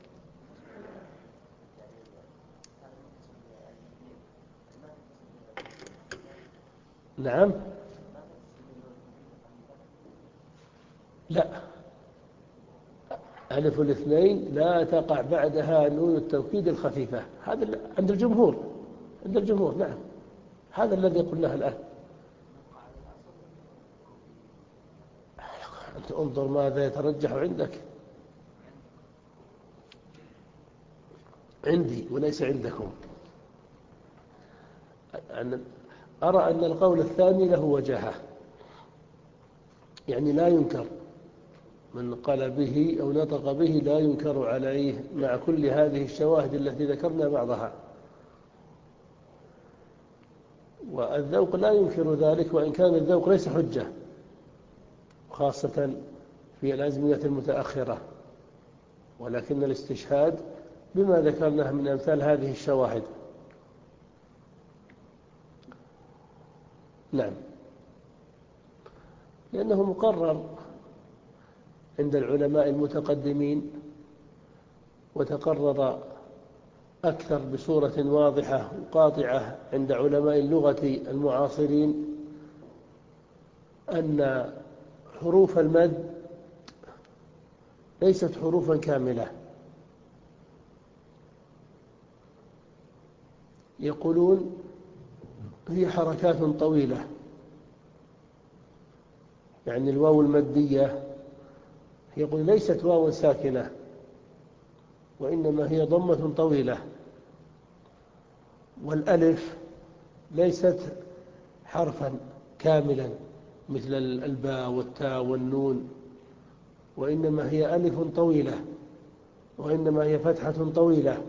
نعم لا، ألف الاثنين لا تقع بعدها نون التوكيد الخفيفة، هذا عند الجمهور، عند الجمهور نعم، هذا الذي قلناه الآن. أنت انظر ماذا يترجح عندك. عندي وليس عندكم. أرى أن القول الثاني له وجاهة، يعني لا ينكر، من قال به أو نطق به لا ينكر عليه مع كل هذه الشواهد التي ذكرنا بعضها. والذوق لا ينكر ذلك، وإن كان الذوق ليس حجة، خاصة في الأزمنة المتأخرة، ولكن الاستشهاد بما ذكرناه من أمثال هذه الشواهد. نعم، لأنه مقرر عند العلماء المتقدمين، وتقرر أكثر بصورة واضحة وقاطعة عند علماء اللغة المعاصرين أن حروف المد ليست حروفا كاملة. يقولون هي حركات طويلة، يعني الواو المادية يقول ليست واو ساكنة، وإنما هي ضمة طويلة. والألف ليست حرفا كاملا مثل الباء والتاء والنون، وإنما هي ألف طويلة، وإنما هي فتحة طويلة.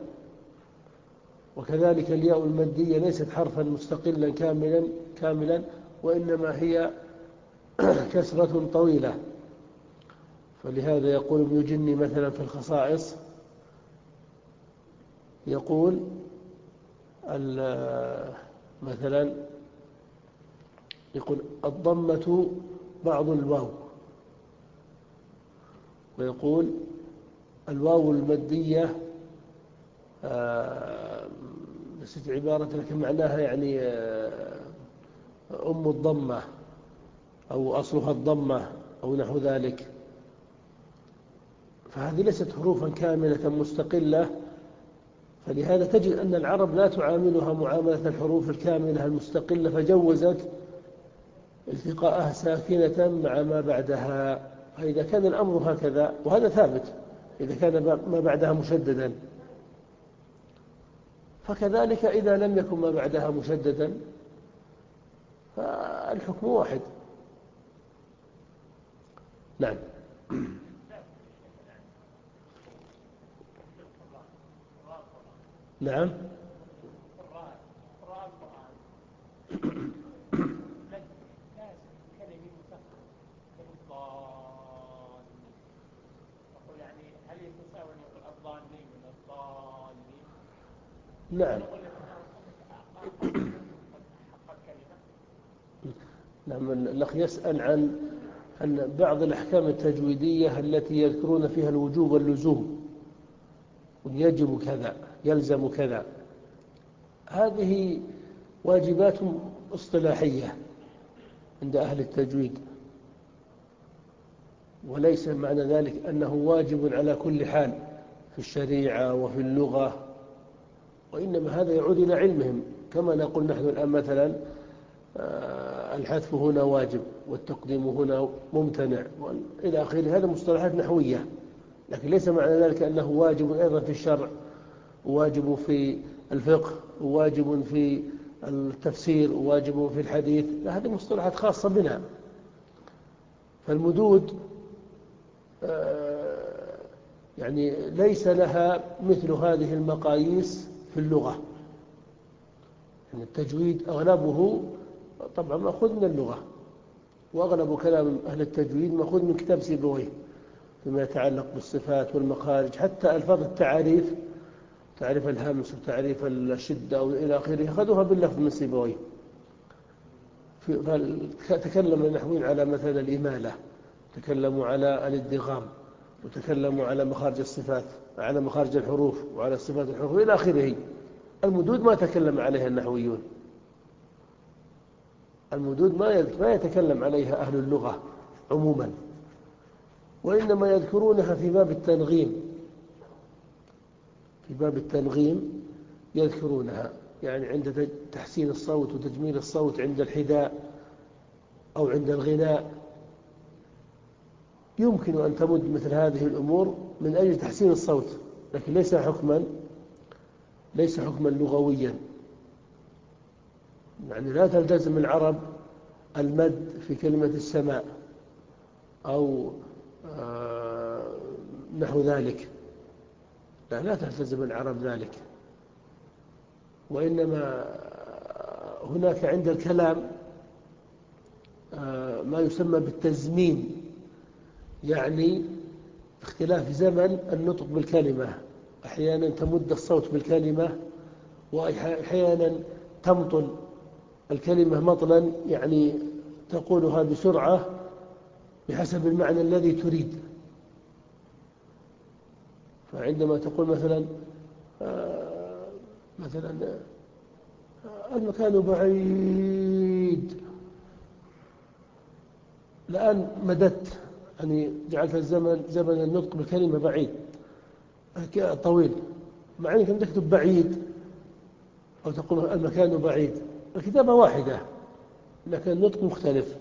وكذلك الياء المادية ليست حرفا مستقلا كاملا كاملا وإنما هي كسرة طويلة. فلهذا يقول ابن جني مثلا في الخصائص، يقول مثلا يقول الضمة بعض الواو، ويقول الواو المادية نسيت عبارة لكن معناها يعني أم الضمة أو أصلها الضمة أو نحو ذلك. فهذه ليست حروفا كاملة مستقلة، فلهذا تجد أن العرب لا تعاملها معاملة الحروف الكاملة المستقلة، فجوزت التقاءها ساكنة مع ما بعدها. فإذا كان الأمر هكذا، وهذا ثابت إذا كان ما بعدها مشددا، فكذلك إذا لم يكن ما بعدها مشددا فالحكم واحد. نعم. نعم. نعم. نعم. الأخ يسأل عن أن بعض الأحكام التجويدية التي يذكرون فيها الوجوب واللزوم، يجب كذا يلزم كذا، هذه واجبات اصطلاحية عند أهل التجويد، وليس معنى ذلك أنه واجب على كل حال في الشريعة وفي اللغة، وإنما هذا يعود إلى علمهم. كما نقول نحن الآن مثلا الحذف هنا واجب والتقديم هنا ممتنع إلى آخره، هذا مصطلحات نحوية، لكن ليس معنى ذلك أنه واجب أيضا في الشرع، وواجب في الفقه، وواجب في التفسير، وواجب في الحديث. لا، هذه مصطلحات خاصة بنا. فالمدود يعني ليس لها مثل هذه المقاييس في اللغة. يعني التجويد أغلبه طبعا مأخوذ من اللغة، وأغلب كلام أهل التجويد مأخوذ من كتاب سيبويه فيما يتعلق بالصفات والمخارج، حتى ألفاظ التعريف، تعريف الهمس وتعريف الشدة وإلى آخره، أخذوها باللفظ من سيبويه. فتكلم النحويين على مثلا الإمالة، تكلموا على الادغام، وتكلموا على مخارج الصفات، على مخارج الحروف وعلى صفات الحروف إلى آخره. المدود ما تكلم عليها النحويون، المدود ما يتكلم عليها أهل اللغة عموما، وإنما يذكرونها في باب التنغيم، في باب التنغيم يذكرونها، يعني عند تحسين الصوت وتجميل الصوت، عند الحذاء أو عند الغناء، يمكن أن تمد مثل هذه الأمور من أجل تحسين الصوت، لكن ليس حكما ليس حكما لغويا. يعني لا تلتزم العرب المد في كلمة السماء أو نحو ذلك، لا لا تلتزم العرب ذلك. وإنما هناك عند الكلام ما يسمى بالتزمين، يعني اختلاف زمن النطق بالكلمة، أحيانا تمد الصوت بالكلمة وأحيانا تمطل الكلمة مطلا، يعني تقولها بسرعة بحسب المعنى الذي تريد. فعندما تقول مثلا مثلا المكان بعيد، الآن مددت، يعني جعلت الزمن زمن النطق بالكلمة بعيد طويل، مع أنك تكتب بعيد أو تقول المكان بعيد، الكتابة واحدة لكن النطق مختلف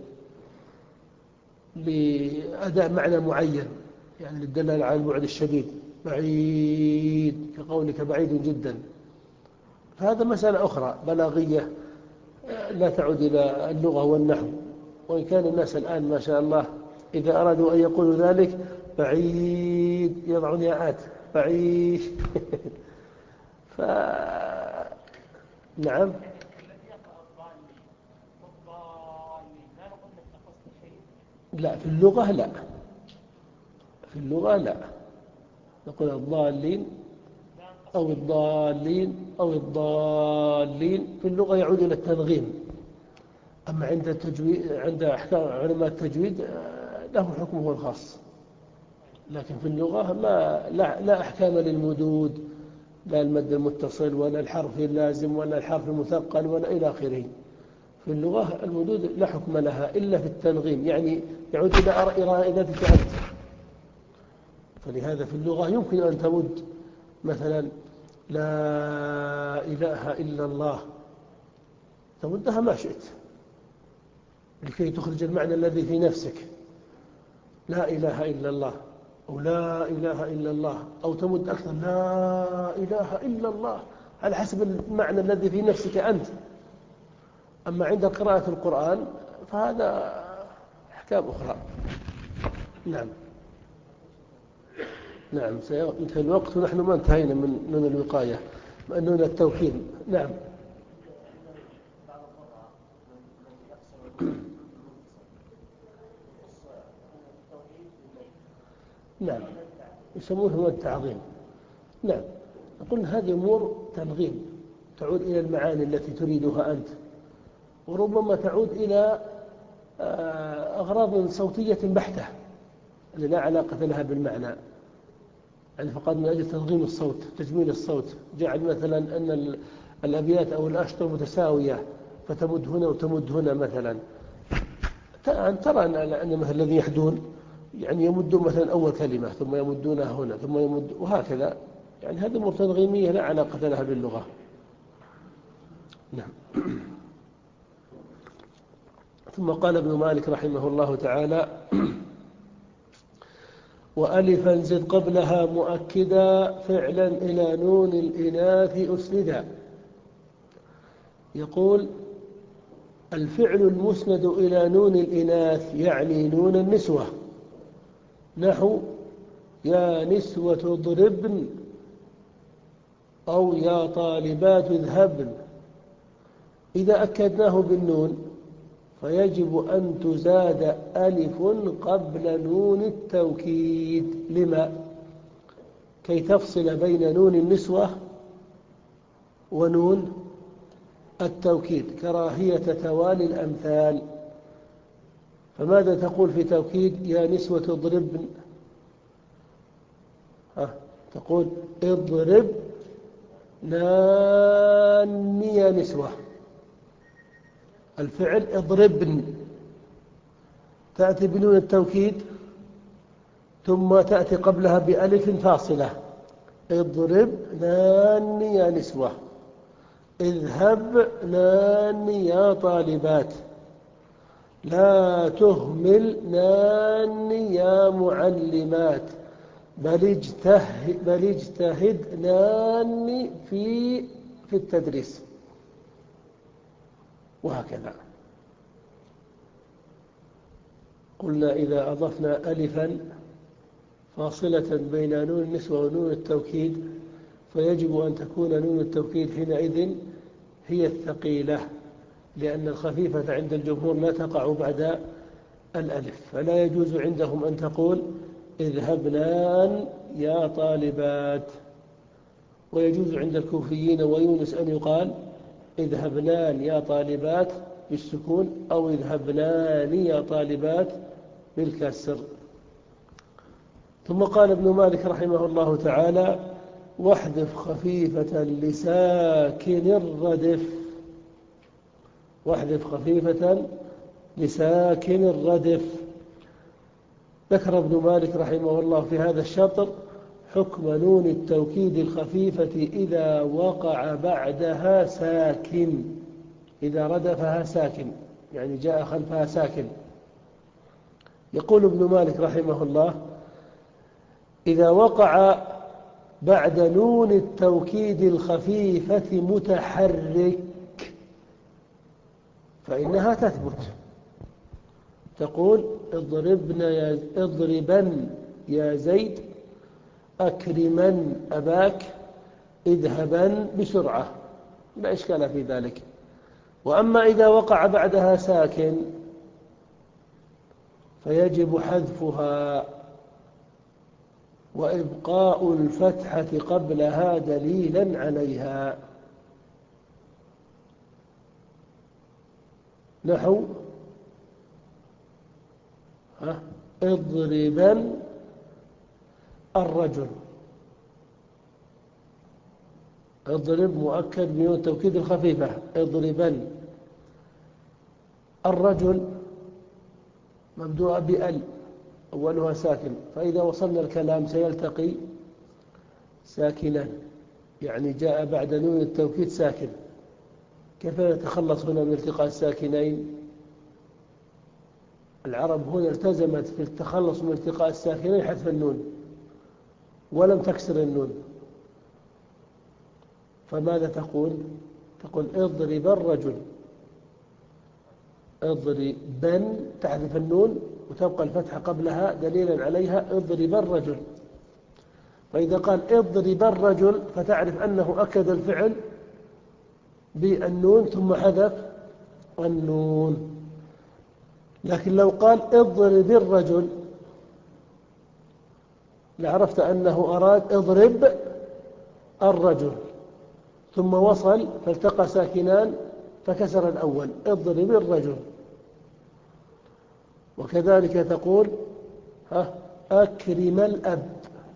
لأداء معنى معين، يعني للدلالة على البعد الشديد، بعيد كقولك بعيد جدا. فهذا مسألة أخرى بلاغية لا تعود إلى اللغة والنحو، وإن كان الناس الآن ما شاء الله إذا أرادوا أن يقولوا ذلك بعيد يضعون ياءات بعيد. ف نعم. لا في اللغة لا، في اللغة لا نقول الضالين أو الضالين أو الضالين، في اللغة يعود إلى التنغيم. أما عند التجويد، عند أحكام علماء التجويد له حكمه الخاص، لكن في اللغة ما لا, لا أحكام للمدود، لا المد المتصل ولا الحرف اللازم ولا الحرف المثقل ولا إلى آخره. في اللغة المدود لا حكم لها إلا في التنغيم، يعني يعود إلى إرادتك أنت. فلهذا في اللغة يمكن أن تمد مثلا لا إله إلا الله، تمدها ما شئت لكي تخرج المعنى الذي في نفسك، لا إله إلا الله أو لا إله إلا الله، أو تمد أكثر لا إله إلا الله على حسب المعنى الذي في نفسك أنت. أما عند قراءة القرآن فهذا أحكام أخرى. نعم نعم سينتهي الوقت ونحن ما انتهينا من نون الوقاية، من نون التوكيد. نعم نعم يسمونه التعظيم. نعم نقول هذه أمور تنغيم تعود إلى المعاني التي تريدها أنت، وربما تعود إلى أغراض صوتية بحتة اللي لا علاقة لها بالمعنى، يعني فقط من أجل تنظيم الصوت، تجميل الصوت، جعل مثلا أن الأبيات أو الأشطر متساوية فتمد هنا وتمد هنا مثلا. ترى أن مثل الذي يحدون يعني يمدون مثلا أول كلمة ثم يمدونها هنا ثم يمد وهكذا، يعني هذه أمور تنظيمية لا علاقة لها باللغة. نعم. ثم قال ابن مالك رحمه الله تعالى: وألفا زد قبلها مؤكدا فعلا إلى نون الإناث أسندا. يقول الفعل المسند إلى نون الإناث يعني نون النسوة، نحو يا نسوة اضربن أو يا طالبات اذهبن، إذا أكدناه بالنون فيجب أن تزاد ألف قبل نون التوكيد. لما؟ كي تفصل بين نون النسوة ونون التوكيد كراهية توالي الأمثال. فماذا تقول في توكيد يا نسوة اضربن؟ ها تقول اضرب ناني يا نسوة، الفعل اضربن تأتي بنون التوكيد ثم تأتي قبلها بألف فاصلة، اضرب ناني يا نسوة، اذهب ناني يا طالبات، لا تهمل ناني يا معلمات، بل اجتهد بل اجتهدنان في في التدريس، وهكذا. قلنا إذا أضفنا ألفا فاصلة بين نون النسوة ونون التوكيد فيجب أن تكون نون التوكيد حينئذ هي الثقيلة، لأن الخفيفة عند الجمهور لا تقع بعد الألف، فلا يجوز عندهم أن تقول اذهبنان يا طالبات، ويجوز عند الكوفيين ويونس أن يقال اذهبنان يا طالبات بالسكون أو اذهبنان يا طالبات بالكسر. ثم قال ابن مالك رحمه الله تعالى واحذف خفيفة لساكن الردف، واحذف خفيفة لساكن الردف. ذكر ابن مالك رحمه الله في هذا الشطر حكم نون التوكيد الخفيفة إذا وقع بعدها ساكن، إذا ردفها ساكن يعني جاء خلفها ساكن. يقول ابن مالك رحمه الله إذا وقع بعد نون التوكيد الخفيفة متحرك فإنها تثبت، تقول اضربن يا اضربن يا زيد، أكرمن أباك، اذهبن بسرعة، لا إشكال في ذلك. وأما إذا وقع بعدها ساكن فيجب حذفها وإبقاء الفتحة قبلها دليلا عليها، نحو اضربن الرجل، اضرب مؤكد بنون التوكيد الخفيفة، اضربن الرجل مبدوء بأل أولها ساكن، فإذا وصلنا الكلام سيلتقي ساكنا يعني جاء بعد نون التوكيد ساكن. كيف نتخلص هنا من التقاء الساكنين؟ العرب هنا التزمت في التخلص من التقاء الساكنين حذف النون ولم تكسر النون، فماذا تقول؟ تقول اضرب الرجل، اضربن تحذف النون وتبقى الفتحة قبلها دليلا عليها اضرب الرجل. فإذا قال اضرب الرجل فتعرف أنه أكد الفعل بالنون ثم حذف النون. لكن لو قال اضرب الرجل لعرفت أنه أراد اضرب الرجل ثم وصل فالتقى ساكنان فكسر الأول اضرب الرجل. وكذلك تقول ها أكرم الأب،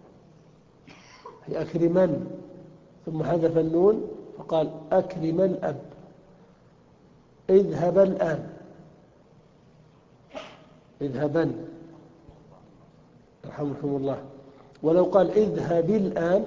هي أكرمن ثم حذف النون فقال أكرم الأب، اذهب الآن، اذهبن رحمكم الله. ولو قال اذهب الآن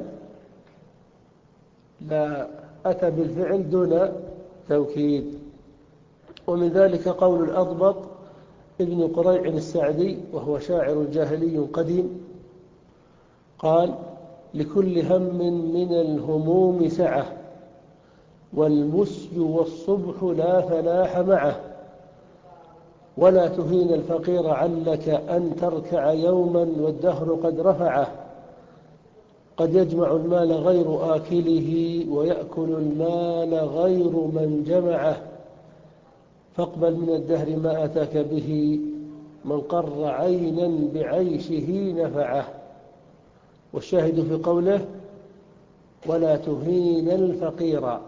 لا أتى بالفعل دون توكيد. ومن ذلك قول الأضبط ابن قريع السعدي وهو شاعر جاهلي قديم قال لكل هم من الهموم سعة والمسي والصبح لا فلاح معه، ولا تهين الفقير علك أن تركع يوما والدهر قد رفعه، قد يجمع المال غير آكله ويأكل المال غير من جمعه، فاقبل من الدهر ما أتاك به من قر عينا بعيشه نفعه. والشاهد في قوله ولا تهين الفقير،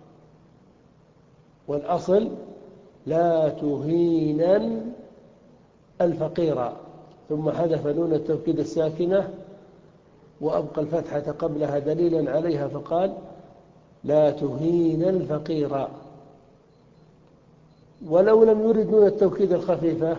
والأصل لا تهينا الفقير، ثم حذف نون التوكيد الساكنة وأبقى الفتحة قبلها دليلا عليها فقال لا تهين الفقير. ولو لم يرد نون التوكيد الخفيفة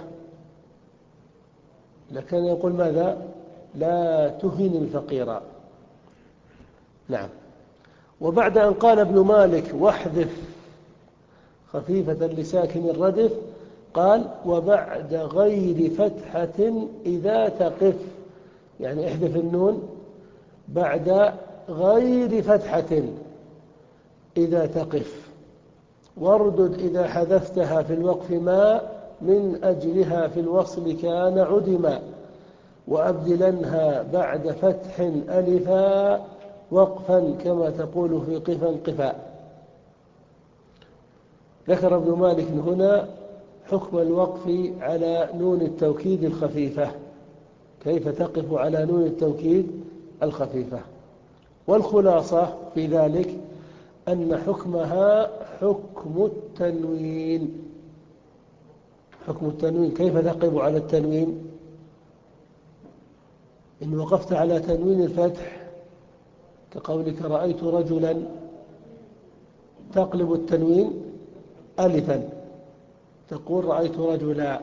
لكان يقول ماذا؟ لا تهن الفقير. نعم. وبعد أن قال ابن مالك واحذف خفيفة لساكن الردف قال وبعد غير فتحة إذا تقف يعني احذف النون بعد غير فتحة إذا تقف، واردد إذا حذفتها في الوقف ما من أجلها في الوصل كان عدما، وأبدلنها بعد فتح ألفا وقفا كما تقول في قفا قفا. ذكر ابن مالك هنا حكم الوقف على نون التوكيد الخفيفة، كيف تقف على نون التوكيد الخفيفة. والخلاصة في ذلك أن حكمها حكم التنوين. حكم التنوين كيف تقف على التنوين؟ إن وقفت على تنوين الفتح كقولك رأيت رجلا تقلب التنوين ألفا تقول رأيت رجلا.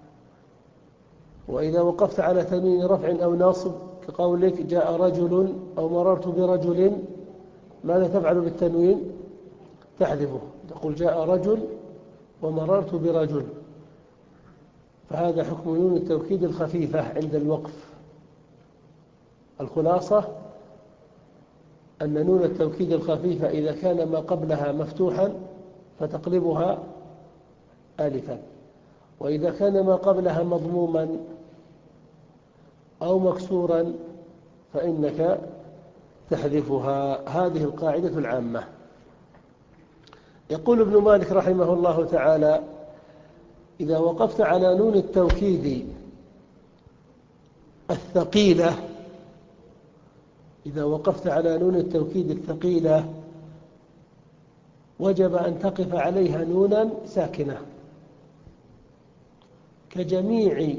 وإذا وقفت على تنوين رفع أو نصب كقولك جاء رجل أو مررت برجل، ماذا تفعل بالتنوين؟ تحذفه، تقول جاء رجل ومررت برجل. فهذا حكم نون التوكيد الخفيفة عند الوقف. الخلاصة أن نون التوكيد الخفيفة إذا كان ما قبلها مفتوحا فتقلبها ألفا، وإذا كان ما قبلها مضموما أو مكسورا فإنك تحذفها. هذه القاعدة العامة. يقول ابن مالك رحمه الله تعالى: إذا وقفت على نون التوكيد الثقيلة إذا وقفت على نون التوكيد الثقيلة وجب أن تقف عليها نونا ساكنة كجميع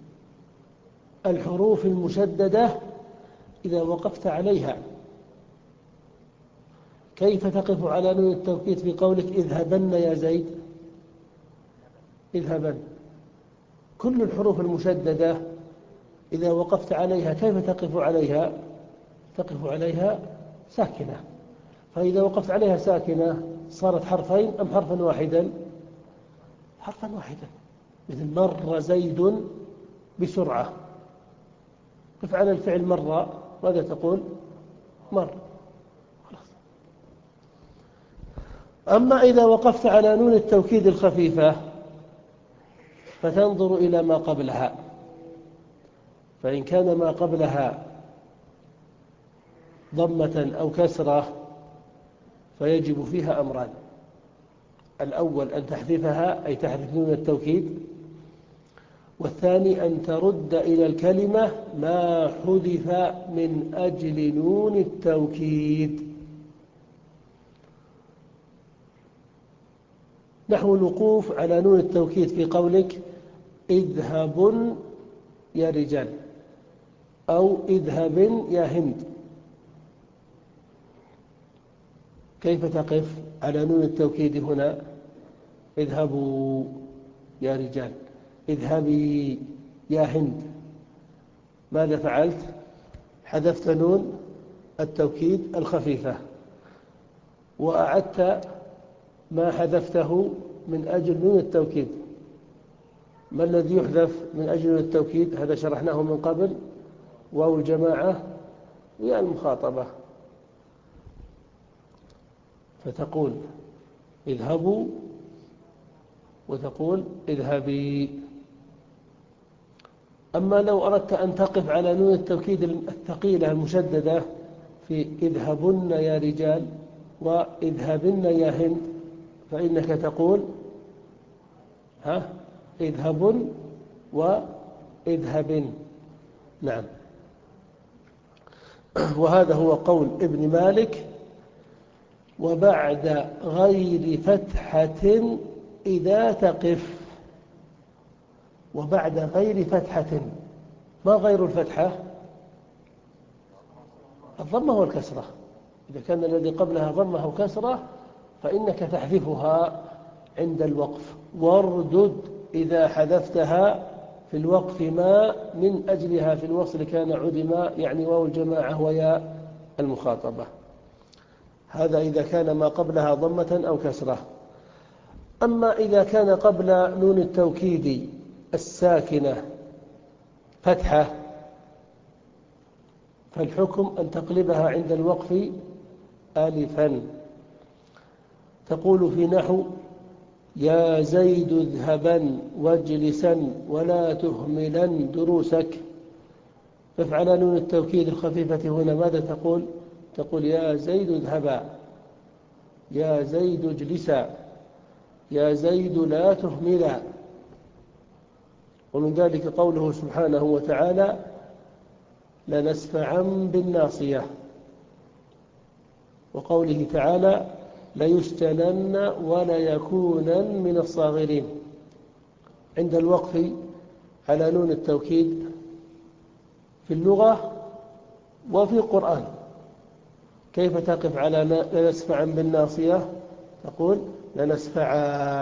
الحروف المشددة. إذا وقفت عليها كيف تقف على نون التوكيد في قولك اذهبن يا زيد؟ اذهبن. كل الحروف المشددة إذا وقفت عليها كيف تقف عليها؟ تقف عليها ساكنة. فإذا وقفت عليها ساكنة صارت حرفين أم حرفا واحدا؟ حرفا واحدا. مثل مر زيد بسرعة، قف على الفعل مر، ماذا تقول؟ مر. خلاص. أما إذا وقفت على نون التوكيد الخفيفة فتنظر إلى ما قبلها، فإن كان ما قبلها ضمة أو كسرة فيجب فيها أمران: الأول أن تحذفها أي تحذف نون التوكيد، والثاني أن ترد إلى الكلمة ما حذف من أجل نون التوكيد. نحو الوقوف على نون التوكيد في قولك اذهب يا رجال أو اذهب يا هند. كيف تقف على نون التوكيد هنا؟ اذهبوا يا رجال، اذهبي يا هند. ماذا فعلت؟ حذفت نون التوكيد الخفيفة وأعدت ما حذفته من أجل نون التوكيد. ما الذي يحذف من أجل نون التوكيد؟ هذا شرحناه من قبل: واو الجماعة ويا المخاطبة. فتقول اذهبوا وتقول اذهبي. أما لو أردت أن تقف على نون التوكيد الثقيلة المشددة في اذهبن يا رجال واذهبن يا هند فإنك تقول ها اذهبن واذهبن. نعم. وهذا هو قول ابن مالك: وبعد غير فتحة إذا تقف. وبعد غير فتحة. ما غير الفتحة؟ الضمة والكسرة. إذا كان الذي قبلها ضمة أو كسرة فإنك تحذفها عند الوقف. واردد إذا حذفتها في الوقف ما من أجلها في الوصل كان عدما، يعني واو الجماعة ويا المخاطبة. هذا إذا كان ما قبلها ضمة أو كسرة. أما إذا كان قبل نون التوكيد الساكنة فتحة فالحكم أن تقلبها عند الوقف ألفا. تقول في نحو: يا زيد اذهبا واجلسا ولا تهملا دروسك. فافعل نون التوكيد الخفيفة هنا ماذا تقول؟ تقول: يا زيد اذهبا، يا زيد اجلسا، يا زيد لا تهملا. ومن ذلك قوله سبحانه وتعالى: لنسفعا بالناصية. وقوله تعالى: ليسجنن وليكونن من الصاغرين. عند الوقف على نون التوكيد في اللغة وفي القرآن كيف تقف على لنسفعا بالناصية؟ تقول: لنسفعا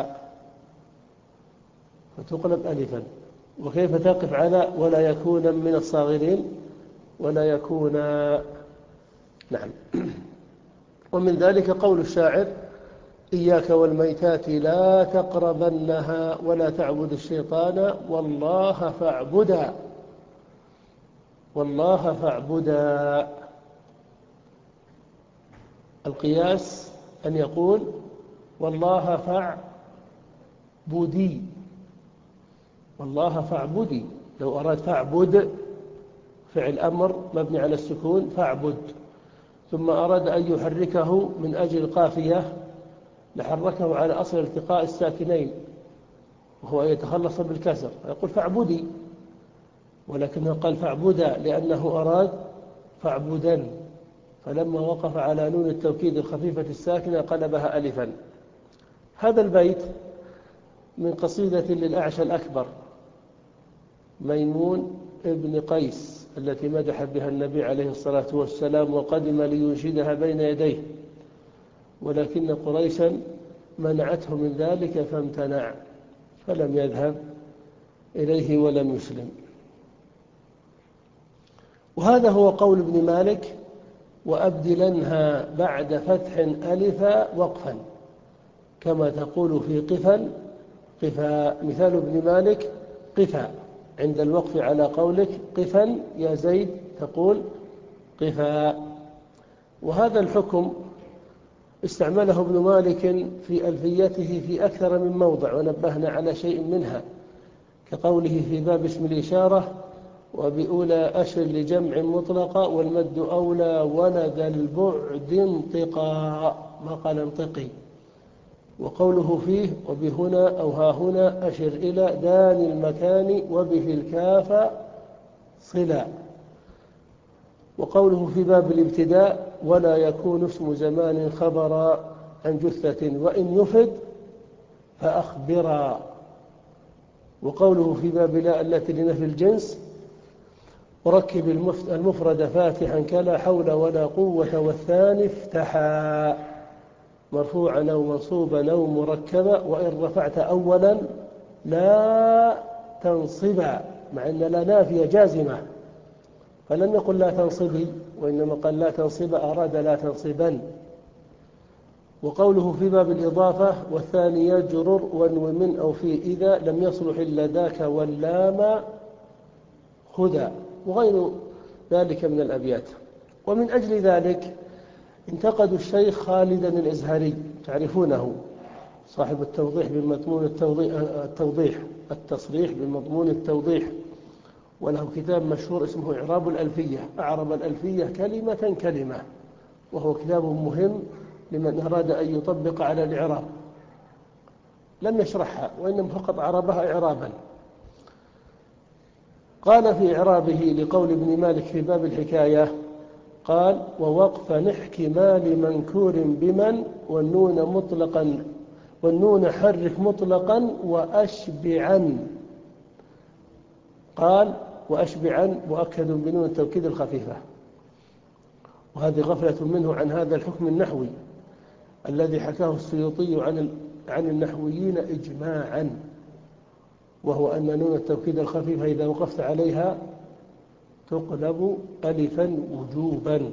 فتقلب ألفا. وكيف تقف على ولا يكون من الصاغرين؟ ولا يكون. نعم. ومن ذلك قول الشاعر: إياك والميتات لا تقربنها ولا تعبد الشيطان والله فاعبدا، والله فاعبدا. القياس أن يقول: والله فاعبدي، والله فاعبدي. لو أراد فاعبد فعل أمر مبني على السكون فاعبد، ثم أراد أن يحركه من أجل القافية لحركه على أصل التقاء الساكنين وهو يتخلص بالكسر فيقول فاعبدي، ولكنه قال فاعبدا لأنه أراد فاعبدا، فلما وقف على نون التوكيد الخفيفة الساكنة قلبها ألفا. هذا البيت من قصيدة للأعشى الأكبر ميمون ابن قيس التي مدح بها النبي عليه الصلاة والسلام وقدم لينشدها بين يديه، ولكن قريشا منعته من ذلك فامتنع فلم يذهب إليه ولم يسلم. وهذا هو قول ابن مالك: وأبدلنها بعد فتح ألفا وقفا، كما تقول في قفا قفا. مثال ابن مالك قفا عند الوقف على قولك قفا يا زيد تقول قفا. وهذا الحكم استعمله ابن مالك في ألفيته في أكثر من موضع ونبهنا على شيء منها، كقوله في باب اسم الإشارة: وبأولى أشر لجمع مطلقة والمد أولى ولد البعد انطقا، ما قال انطقي. وقوله فيه: وبهنا أو ها هنا أشر إلى دان المكان وبه الكاف صلا. وقوله في باب الابتداء: ولا يكون اسم زمان خبرا عن جثة وإن يفد فأخبرا. وقوله في باب لا التي لنفي الجنس: وركب المفرد فاتحا كلا حول ولا قوة والثاني افتحا، مرفوعا أو منصوبا أو مركبا، وإن رفعت أولا لا تنصبا، مع أن لا نافية جازمة فلم يقل لا تنصبي وإنما قال لا تنصب، أراد لا تنصبا. وقوله في باب الإضافة: والثاني يجرر وانو من أو في إذا لم يصلح إلا ذاك واللام خذا، وغير ذلك من الأبيات. ومن أجل ذلك انتقدوا الشيخ خالدا الأزهري، تعرفونه، صاحب التوضيح بمضمون التوضيح, التوضيح التصريح بمضمون التوضيح، وله كتاب مشهور اسمه إعراب الألفية، أعرب الألفية كلمة كلمة، وهو كتاب مهم لمن أراد أن يطبق على الإعراب. لم يشرحها وإنما فقط أعربها إعرابا. قال في إعرابه لقول ابن مالك في باب الحكاية، قال: ووقفا احتمال منكور بمن والنون مطلقا والنون حرك مطلقا وأشبعا. قال: وأشبعا مؤكد بنون التوكيد الخفيفة. وهذه غفلة منه عن هذا الحكم النحوي الذي حكاه السيوطي عن عن النحويين إجماعا، وهو أن نون التوكيد الخفيفة إذا وقفت عليها تقلب ألفا وجوبا.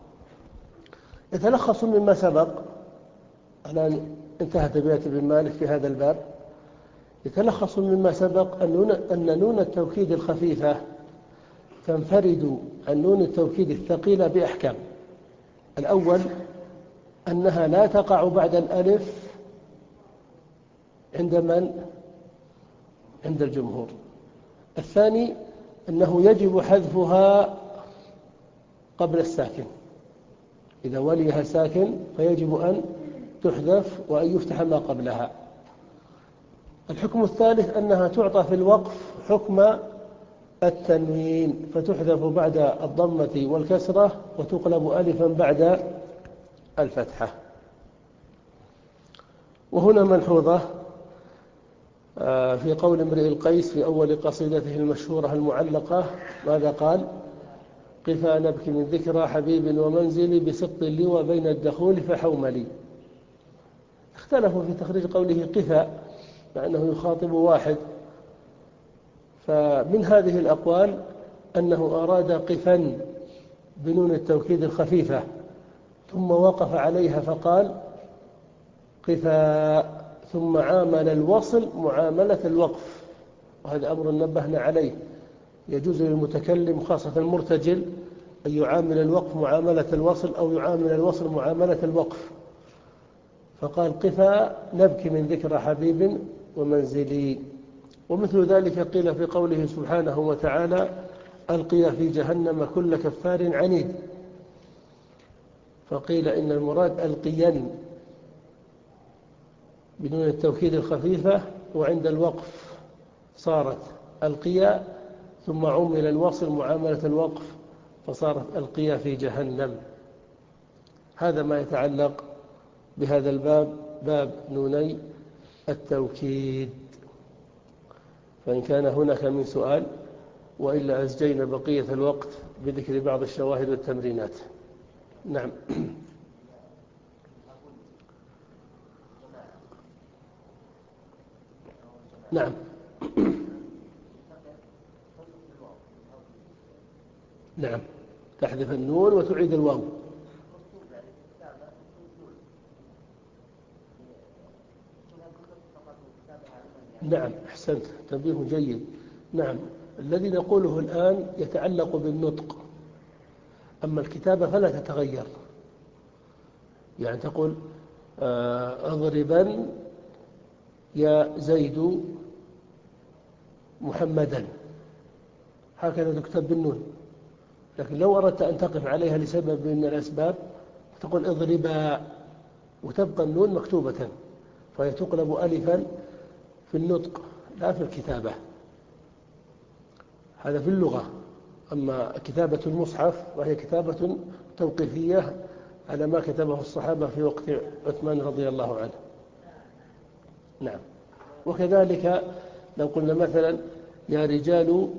يتلخص مما سبق، الآن انتهت أبيات ابن مالك في هذا الباب، يتلخص مما سبق أن نون التوكيد الخفيفة تنفرد عن نون التوكيد الثقيلة بأحكام. الأول أنها لا تقع بعد الألف عند من؟ عند الجمهور. الثاني أنه يجب حذفها قبل الساكن، إذا وليها ساكن فيجب أن تحذف وأن يفتح ما قبلها. الحكم الثالث أنها تعطى في الوقف حكم التنوين، فتحذف بعد الضمة والكسرة وتقلب ألفا بعد الفتحة. وهنا ملحوظة في قول امرئ القيس في أول قصيدته المشهورة المعلقة، ماذا قال؟ قفا نبكي من ذكرى حبيب ومنزلي بسقط اللوى بين الدخول فحوملي. اختلفوا في تخريج قوله قفا مع أنه يخاطب واحد، فمن هذه الأقوال أنه أراد قفا بنون التوكيد الخفيفة ثم وقف عليها فقال قفا، ثم عامل الوصل معاملة الوقف، وهذا أمر نبهنا عليه. يجوز للمتكلم خاصة المرتجل أن يعامل الوقف معاملة الوصل أو يعامل الوصل معاملة الوقف، فقال قفا نبكي من ذكرى حبيب ومنزلي. ومثل ذلك قيل في قوله سبحانه وتعالى ألقي في جهنم كل كفار عنيد، فقيل إن المراد ألقين بدون التوكيد الخفيفة، وعند الوقف صارت ألقيا، ثم عمل الوصل معاملة الوقف فصارت ألقيا في جهنم. هذا ما يتعلق بهذا الباب، باب نوني التوكيد. فإن كان هناك من سؤال، وإلا أزجينا بقية الوقت بذكر بعض الشواهد والتمرينات. نعم. نعم. نعم، تحذف النون وتعيد الواو. نعم، أحسنت، تنبيه جيد. نعم، الذي نقوله الآن يتعلق بالنطق، أما الكتابة فلا تتغير. يعني تقول اضربا يا زيد محمدا، هكذا تكتب بالنون. لكن لو أردت أن تقف عليها لسبب من الأسباب تقول اضربا، وتبقى النون مكتوبة، فهي تقلب ألفا في النطق لا في الكتابة. هذا في اللغة. أما كتابة المصحف وهي كتابة توقيفية على ما كتبه الصحابة في وقت عثمان رضي الله عنه. نعم. وكذلك لو قلنا مثلا يا رجال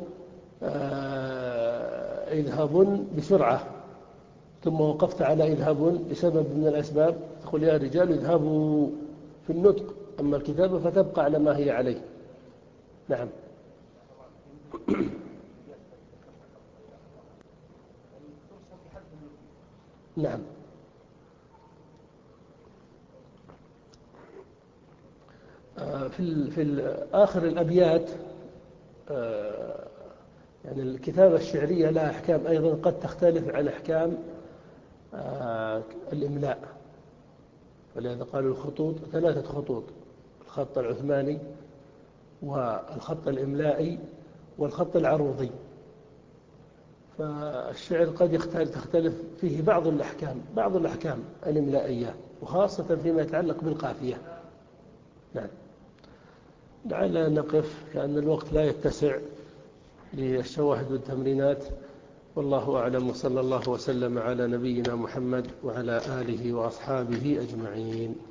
اذهبوا بسرعة، ثم وقفت على اذهبوا لسبب من الأسباب، تقول يا رجال اذهبوا في النطق، أما الكتابة فتبقى على ما هي عليه. نعم. نعم. في في آخر الأبيات يعني الكتابة الشعرية لها أحكام أيضا قد تختلف عن أحكام الإملاء، ولهذا قالوا الخطوط ثلاثة خطوط: الخط العثماني والخط الإملائي والخط العروضي. فالشعر قد تختلف فيه بعض الأحكام بعض الأحكام الإملائية، وخاصة فيما يتعلق بالقافية. نعم. لعلنا نقف لأن الوقت لا يتسع للشواهد والتمرينات. والله أعلم، وصلى الله وسلم على نبينا محمد وعلى آله وأصحابه أجمعين.